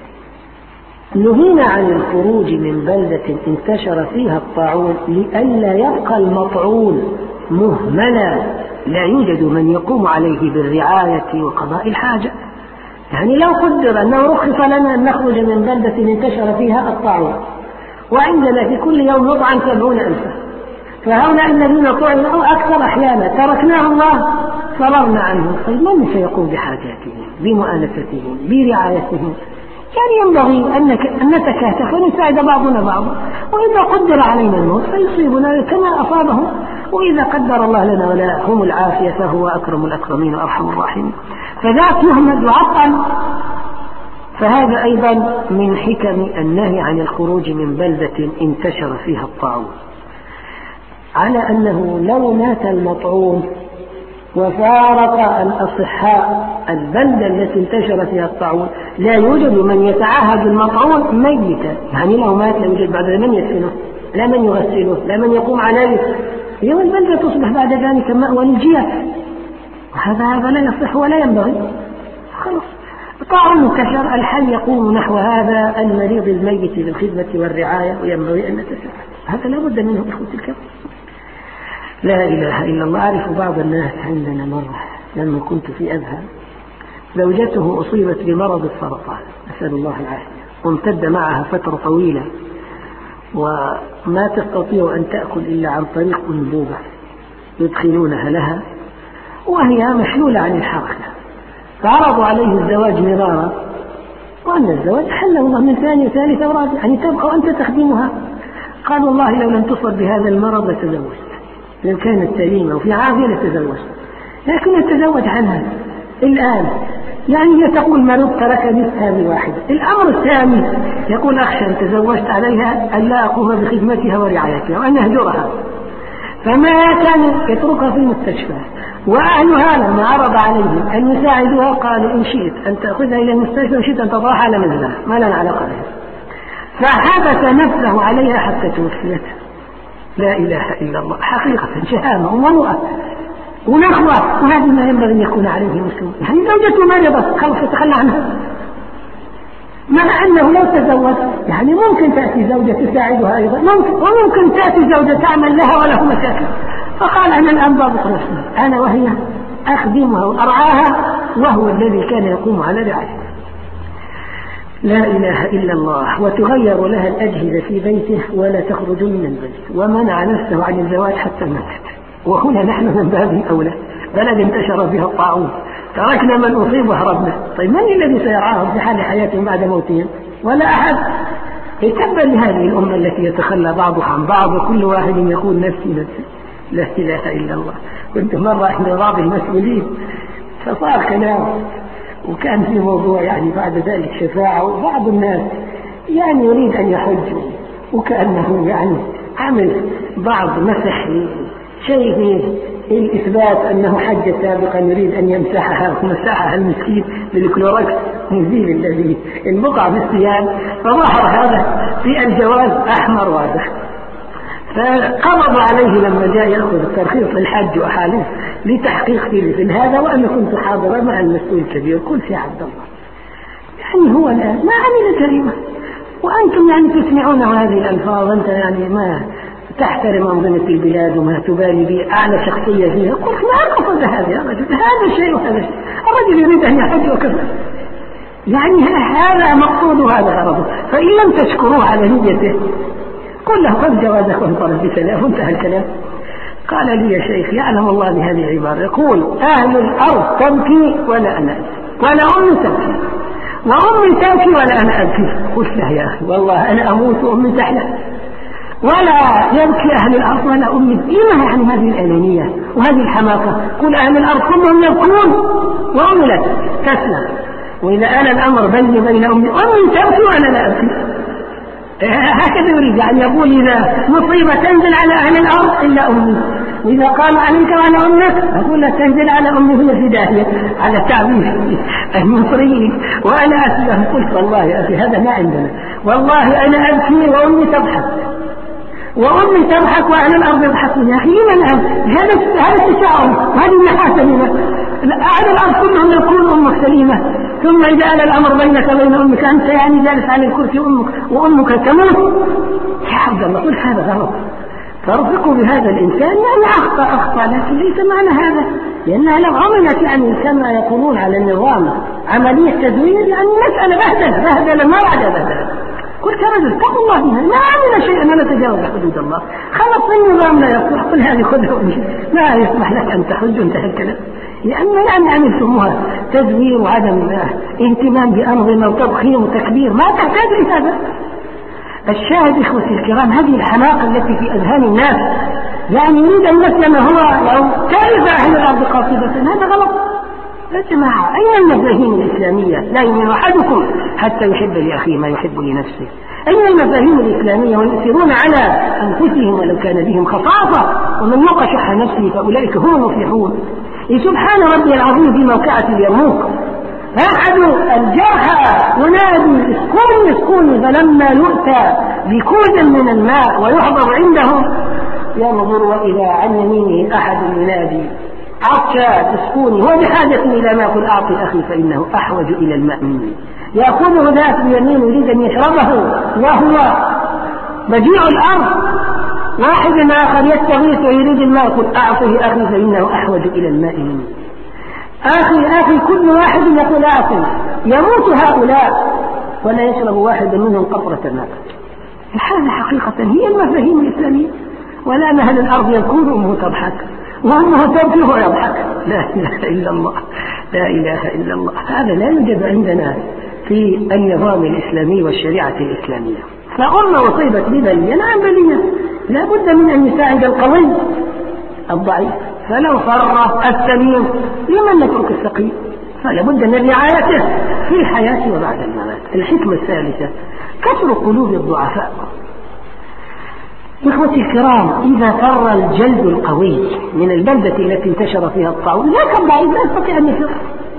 نهينا عن الخروج من بلدة انتشر فيها الطاعون لئلا يبقى المطعون مهملا لا يوجد من يقوم عليه بالرعاية وقضاء الحاجة. يعني لو قدر أنه رخص لنا أن نخرج من بلدة انتشر فيها الطاعون وعندنا في كل يوم نطعن سبعون ألفا، فهؤلاء الذين طعنوا أكثر أحيانا تركناه الله فررنا عنهم، طيب من سيقوم بحاجاتهم بمؤانستهم برعايتهم؟ يعني ينبغي أن نتكاتف ونساعد بعضنا بعضا، وإذا قدر علينا الموت فيصيبنا كما أصابهم، وإذا قدر الله لنا ولا هم العافية فهو أكرم الأكرمين وأرحم الراحمين. فذاك يهمد وعطل. فهذا أيضا من حكم النهي عن الخروج من بلدة انتشر فيها الطاعون، على أنه لو مات المطعون وفارق الأصحاء البلدة التي انتشر فيها الطاعون لا يوجد من يتعاهد المطعون ميتا، يعني لو مات لا يوجد بعد من يدفنه، لا من يغسله، لا من يقوم عليه، يوم البلدة تصبح بعد ذلك مأوى للجياع، وهذا هذا لا يصح ولا ينبغي. خلاص طاعون انتشر، الحل يقوم نحو هذا المريض الميت بالخدمة والرعاية، وينبغي أن نتساعد. هذا لا بد منه إخوتي الكرام. لا إله إلا الله. أعرف بعض الناس عندنا مرة لما كنت في أزهر زوجته أصيبت بمرض السرطان نسأل الله العافية، وامتد معها فترة طويلة وما تستطيع أن تأكل إلا عن طريق أنبوبة يدخلونها لها وهي محلولة عن الحركة، فعرضوا عليه الزواج مرارا، وأن الزواج حله الله من ثانية ثالثة ورابعة، يعني تبقى وأنت تخدمها. قال والله لو لم تصب بهذا المرض لتزوجت، لو كانت سليمة وفي عافية لتزوجت، لكن نتزوج عنها الآن. يعني هي تقول مرض تركني هذه واحدة. الأمر الثاني يقول أخشى أن تزوجت عليها أن لا أقوم بخدمتها ورعايتها وأن أهجرها، فما كان يتركها في المستشفى. وأهلها لما عرض عليهم أن يساعدوها قالوا إن شئت أن تأخذها إلى المستشفى وشئت أن تضعها على منزلها ما لنا علاقة بها، فحبس نفسه عليها حتى توفيت. لا إله إلا الله. حقيقة شهامة ومروءة ونخوة، وهذا ما ينبغي أن يكون عليه مسلم. يعني زوجته مريضة خلص يتخلى عنها، مع أنه لو تزوج يعني ممكن تأتي زوجة تساعدها أيضا، ممكن وممكن تأتي زوجة تعمل لها وله مشاكل. فقال أنا الآن ضابط نفسي أنا وهي أخدمها وأرعاها وهو الذي كان يقوم على رعايتها. لا إله إلا الله. وتغير لها الأجهزة في بيته ولا تخرج من البيت، ومنع نفسه عن الزواج حتى ماتت. وهنا نحن من باب أولى، بلد انتشر فيها الطاعون تركنا من أصيب وهربنا، طيب من الذي سيرعاهم في حال حياتهم بعد موتهم؟ ولا أحد. تبا لهذه الأمة التي يتخلى بعضها عن بعض وكل واحد يقول نفسي نفسي. لا إله إلا الله. كنت مرة عند بعض المسؤولين فصار كلام، وكان في موضوع يعني بعد ذلك شفاعة، وبعض الناس يعني يريد أن يحج وكأنه يعني عمل بعض مسح شيء في الإثبات أنه حج سابقا يريد أن يمسحها ومسحها المسكين بالكلوركس مزيل الذي البقع في الثياب، فظهر هذا في الجواز أحمر واضح. فقبض عليه لما جاء يأخذ الترخيص للحج وحاله لتحقيق في هذا، وأنا كنت حاضرا مع المسؤول الكبير. قلت يا عبد الله يعني هو الآن ما عمل جريمة وأنتم يعني تسمعون هذه الألفاظ، أنت يعني ما تحترم أنظمة البلاد وما تبالي بي أعلى شخصية فيها. قلت ما قصد هذا الرجل، هذا شيء وهذا شيء، الرجل يريد أن يحج وكذا، يعني هذا مقصود وهذا غرضه، فإن لم تشكروه على نيته قل له خذ جوازك وانطلق بسلام وانتهى الكلام. قال لي يا شيخ يعلم الله بهذه العبارة، يقول أهل الأرض تبكي ولا أنا ولا أم تبكي، وأمي تبكي ولا أنا أبكي. قلت له يا أخي والله أنا أموت وأمي تحيا، ولا يبكي أهل الأرض ولا أمي. لما يعني هذه الأنانية وهذه الحماقة؟ قل أهل الأرض كلهم يبكون وأمي لا تسلم، وإذا أنا الأمر بيني وبين أمي أمي تبكي وأنا لا أبكي. هكذا يريد يعني يقول إذا مصيبة تنزل على أهل الأرض إلا أمي، وإذا قال عليك وعلى أمك أقول لا تنزل على أمي هي الهداية على تعبير المصريين وأنا أسلم. قلت والله يا أخي هذا ما عندنا، والله أنا أبكي وأمي تضحك، وأمي تضحك وأهل الأرض يضحكون. يا أخي لمن هذا هذا التشاؤم وهذه المحاسنة؟ أهل الأرض كلهم يكون أمك سليمة، ثم إذا أنا الأمر بينك وبين أمك أنت يعني جالس على الكرسي أمك وأمك تموت. يا عبد الله قل هذا غلط، فارفقوا بهذا الإنسان يعني أخطأ أخطأ، لكن ليس معنى هذا لأنها لو عملت يعني كما يقولون على النظام عملية تدوير يعني مسألة بهدلة بهدلة ما بعد بهدلة. قلت يا رجل اتقوا الله بها، لا عمل شيئا ولا تجاوز حدود الله، خلص النظام لا يصلح، قل هذه خذها وامشي، ما يصلح لك أن تحج وانتهى الكلام. لأن يعني عملتموها تدوير وعدم اهتمام بأنظمة وتضخيم وتكبير، ما تحتاج لهذا. الشاهد إخوتي الكرام هذه الحماقة التي في أذهان الناس، يعني يريد أن يسلم هو لو كارث أهل الأرض قاصدة، هذا غلط يا جماعة. أين المفاهيم الإسلامية؟ لا يؤمن أحدكم حتى يحب لأخيه ما يحب لنفسه. أين المفاهيم الإسلامية ويؤثرون على أنفسهم ولو كان بهم خصاصة، ومن يوق شح نفسه فأولئك هم المفلحون. سبحان ربي العظيم في موقعة اليرموك أحد الجرحى ينادي اسكوني اسكوني، فلما يؤتى بكوز من الماء ويحضر عنده ينظر وإذا عن يمينه أحد ينادي عطشا اسكوني، هو بحاجة إلى ما قل أعطي أخي فإنه أحوج إلى الماء مني. يأخذه ذات بيمين يريد أن يشربه وهو بديع الأرض، واحد آخر يستغيث ويريد الماء قل أعطه أخي فإنه أحوج إلى الماء مني. أخي أخي كل واحد يقول أعطي، يموت هؤلاء ولا يشرب واحد منهم قطرة ماء. هذا حقيقة هي المفاهيم الإسلامية. ولا أهل الأرض يكون أمه تضحك وأمه تبكي ويضحك، لا إله إلا الله، لا إله إلا الله. هذا لا يوجد عندنا في النظام الإسلامي والشريعة الإسلامية. فأمة أصيبت ببلية، نعم بلية، لا بد من أن يساعد القوي الضعيف، فلو فر السليم لمن نترك السقيم، فلا بد من رعايته في الحياة وبعد الممات. الحكمة الثالثة كسر قلوب الضعفاء. إخوتي الكرام إذا فر الجلد القوي من البلدة التي انتشر فيها الطاعون، لا الضعيف لا يستطيع أن يفر.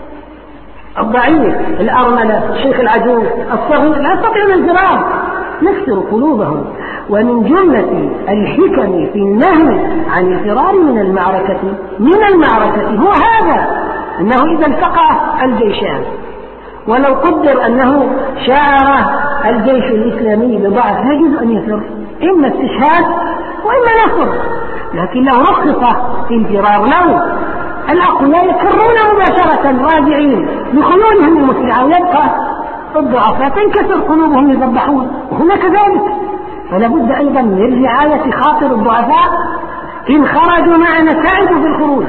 الضعيف الأرملة الشيخ العجوز الصغير لا يستطيع الانفراد، نكسر قلوبهم. ومن جملة الحكم في النهي عن الفرار من المعركة من المعركة هو هذا، أنه إذا التقى الجيشان ولو قدر أنه شعر الجيش الإسلامي بضعف يجوز أن يفر، إما استشهاد وإما نصر، لكن لو رخص في الفرار لو الأقوياء يكرون مباشرة راجعين بخيولهم المسرعة ويبقى الضعفاء تنكسر قلوبهم يذبحون، وهنا كذلك. فلا بد أيضا من رعاية خاطر الضعفاء إن خرجوا معنا ساعدوا في الخروج،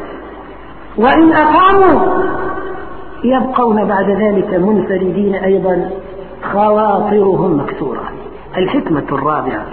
وإن أقاموا يبقون بعد ذلك منفردين أيضا خواطرهم مكسورة. الحكمة الرابعة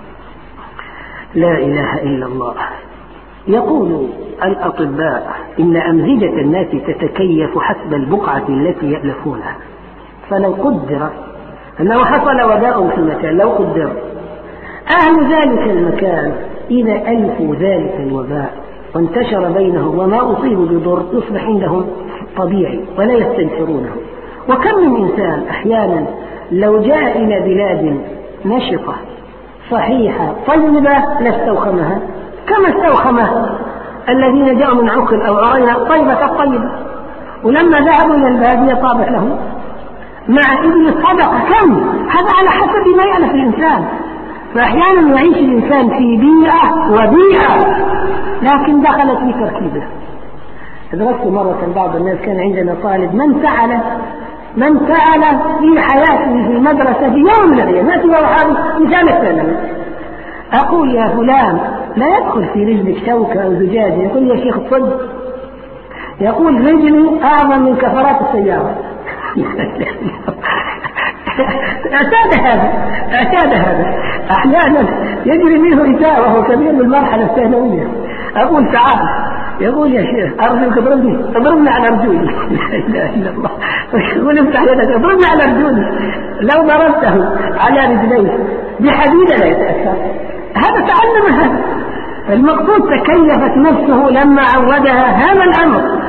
لا إله إلا الله. يقول الأطباء إن أمزجة الناس تتكيف حسب البقعة التي يألفونها، فلو قدر أنه حصل وباء في مكان، لو قدر أهل ذلك المكان إذا ألفوا ذلك الوباء وانتشر بينهم وما أصيبوا بضر يصبح عندهم طبيعي ولا يستنكرونه. وكم من إنسان أحيانا لو جاء إلى بلاد نشطة صحيحة طيبة لاستوخمها، كما استوخمها الذين جاءوا من عقل أو عرينا طيبة الطيبة، ولما ذهبوا إلى البادية طابت لهم مع ابن الصدقة. كم هذا على حسب ما يألف الإنسان. فأحيانا يعيش الإنسان في بيئة وبيئة لكن دخلت في تركيبه. أدركت مرة بعض الناس كان عندنا طالب من فعل من فعل في حياته في المدرسة في يوم من الأيام، ما سوى هذا مثال الثانوي، أقول يا فلان لا يدخل في رجلك شوكة أو زجاجة، يقول يا شيخ الصدق، يقول رجلي أعظم من كفرات السيارة. اعتاد هذا اعتاد هذا أحيانا يجري منه إساءة وهو كبير بالمرحلة الثانوية. أقول تعال، يقول يا شيخ أرجوك اضربني اضربني على رجولي. لا إله إلا الله. يقول افتح يدك اضربني على رجولي. لو ضربته على رجليه بحديدة لا يتأثر. هذا تعلم هذا. المقصود تكيفت نفسه لما عودها هذا الأمر.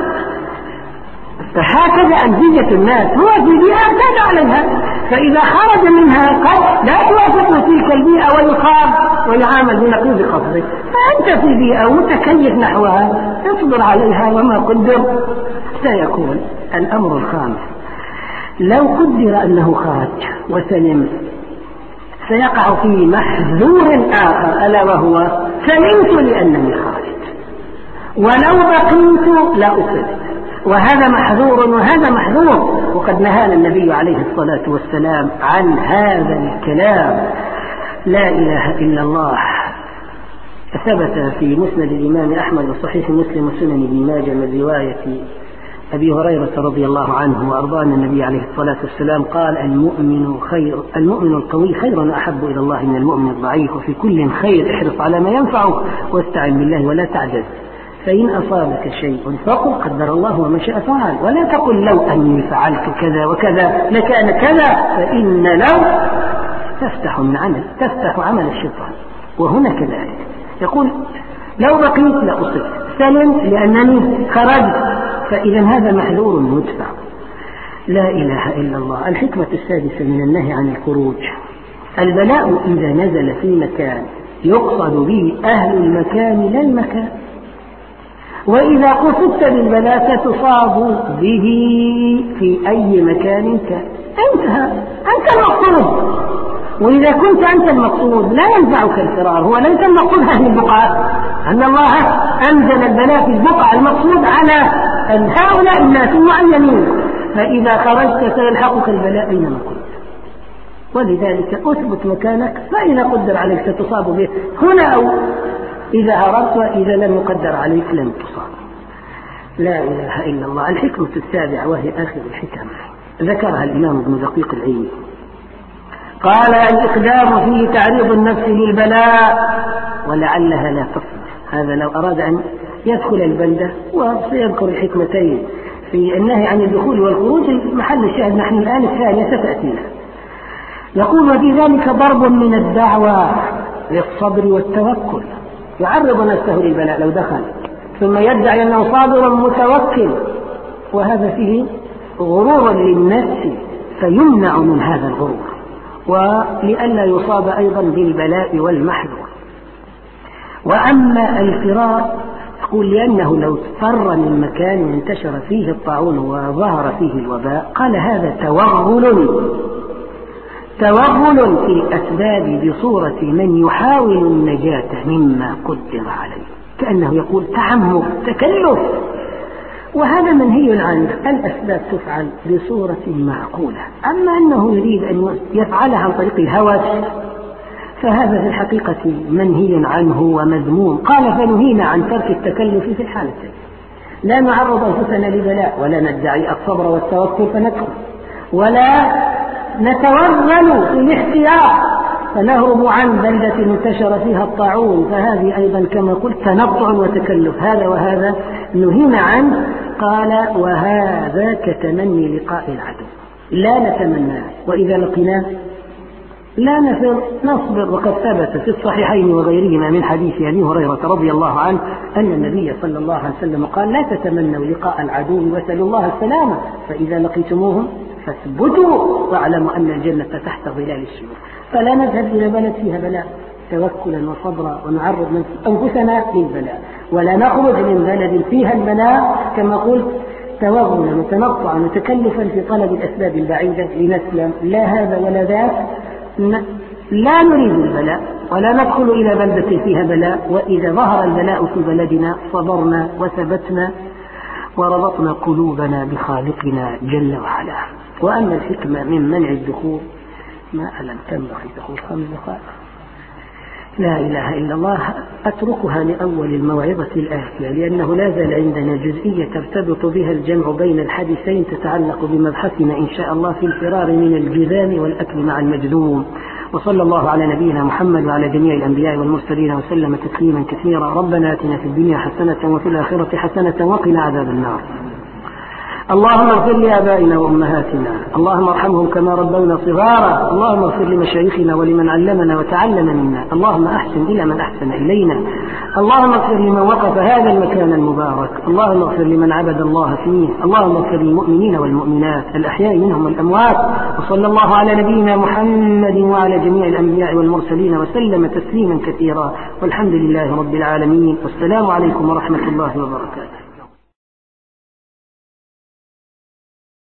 فهكذا أنتجة الناس، هو في بيئة اعتاد عليها، فإذا خرج منها قد لا توافق تلك البيئة ويخاف ويعامل بنقيض قصده. فأنت في بيئة متكيف نحوها اصبر عليها وما قدر سيكون. الأمر الخامس، لو قدر أنه خرج وسلم سيقع في محذور آخر، ألا وهو سلمت لأنني خرجت ولو بقيت لا أصبت، وهذا محذور وهذا محذور. وقد نهانا النبي عليه الصلاة والسلام عن هذا الكلام. لا إله إلا الله. ثبت في مسند الإمام أحمد وصحيح مسلم وسنن ابن ماجه من رواية أبي هريرة رضي الله عنه وأرضاه النبي عليه الصلاة والسلام قال: المؤمن خير المؤمن القوي خير وأحب إلى الله من المؤمن الضعيف، وفي كل خير احرص على ما ينفعك واستعن بالله ولا تعجز، فإن أصابك شيء فقل قدر الله وما شاء فعل، ولا تقل لو أني فعلت كذا وكذا لكان كذا، فإن لو تفتح من عمل تفتح عمل الشيطان. وهنا كذلك يقول لو بقيت لأصبت، سلم لأنني خرجت، فإذا هذا محذور مدفع. لا إله إلا الله. الحكمة السادسة من النهي عن الخروج، البلاء إذا نزل في مكان يقصد به أهل المكان لا المكان، وإذا قصدت بالبلاء تصاب به في أي مكان كان. انتهى، أنت المقصود. وإذا كنت أنت المقصود لا ينفعك الفرار، هو ليس المقصود هذه البقعة، أن الله أنزل البلاء في البقعة المقصود على هؤلاء الناس المعينين، فإذا خرجت سيلحقك البلاء أينما كنت. ولذلك أثبت مكانك، فإذا قدر عليك ستصاب به هنا أو إذا هربت، وإذا لم يقدر عليك لم تصاب. لا إله إلا الله. الحكمة السابعة وهي آخر الحكم ذكرها الإمام ابن دقيق العيد، قال: الإقدام فيه تعريض النفس للبلاء ولعلها لا تصلح. هذا لو أراد أن يدخل البلدة، وسيذكر الحكمتين في النهي عن الدخول والخروج. محل الشاهد نحن الآن الثانية ستأتينا. يقول: وفي ذلك ضرب من الدعوة للصبر والتوكل، يعرض نفسه للبلاء لو دخل ثم يدعي أنه صابر متوكل، وهذا فيه غرور للنفس فيمنع من هذا الغرور، ولئلا يصاب أيضا بالبلاء والمحذور. وأما الفرار يقول لأنه لو فر من مكان انتشر فيه الطاعون وظهر فيه الوباء، قال هذا توغل توغل في الأسباب بصورة من يحاول النجاة مما قدر عليه، كأنه يقول تعمق تكلف، وهذا منهي عنه. الأسباب تفعل بصورة معقولة، أما أنه يريد أن يفعلها عن طريق الهوس فهذا في الحقيقة منهي عنه ومذموم. قال: فنهينا عن ترك التكلف في الحالتين، لا نعرض أنفسنا لبلاء ولا ندعي الصبر والتوكل فندخل، ولا نتوغل في الاحتياط فنهرب عن بلدة انتشر فيها الطاعون، فهذه أيضا كما قلت تنطع وتكلف، هذا وهذا نهينا عنه. قال: وهذا كتمني لقاء العدو، لا نتمنى، وإذا لقيناه لا نفر نصبر. وقد ثبت في الصحيحين وغيرهما من حديث أبي هريرة رضي الله عنه أن النبي صلى الله عليه وسلم قال: لا تتمنوا لقاء العدو واسألوا الله السلامة، فإذا لقيتموهم فاثبتوا واعلموا أن الجنة تحت ظلال السيوف. فلا نذهب إلى بلد فيها بلاء توكلا وصبرا ونعرض أنفسنا للبلاء، ولا نخرج من بلد فيها البلاء كما قلت توغلا وتنطعا وتكلفا في طلب الأسباب البعيدة لنسلم. لا هذا ولا ذاك، لا نريد البلاء ولا ندخل إلى بلدة فيها بلاء، وإذا ظهر البلاء في بلدنا صبرنا وثبتنا وربطنا قلوبنا بخالقنا جل وعلا. وأما الحكمة من منع الدخول ما ألم تنبغي دخول خمس دقائق. لا إله إلا الله أتركها لأول الموعظة الآتية، لأنه لا زال عندنا جزئية ترتبط بها الجمع بين الحديثين تتعلق بمبحثنا إن شاء الله في الفرار من الجذام والأكل مع المجذوم. وصلى الله على نبينا محمد وعلى جميع الأنبياء والمرسلين وسلم تسليما كثيرا. ربنا آتنا في الدنيا حسنة وفي الآخرة حسنة وقنا عذاب النار. اللهم اغفر لآبائنا وأمهاتنا، اللهم ارحمهم كما ربونا صغارا، اللهم اغفر لمشايخنا ولمن علمنا وتعلم منا، اللهم أحسن إلى من أحسن إلينا، اللهم اغفر لمن وقف هذا المكان المبارك، اللهم اغفر لمن عبد الله فيه، اللهم اغفر للمؤمنين والمؤمنات الأحياء منهم والأموات. وصلى الله على نبينا محمد وعلى جميع الأنبياء والمرسلين وسلم تسليما كثيرا، والحمد لله رب العالمين، والسلام عليكم ورحمة الله وبركاته.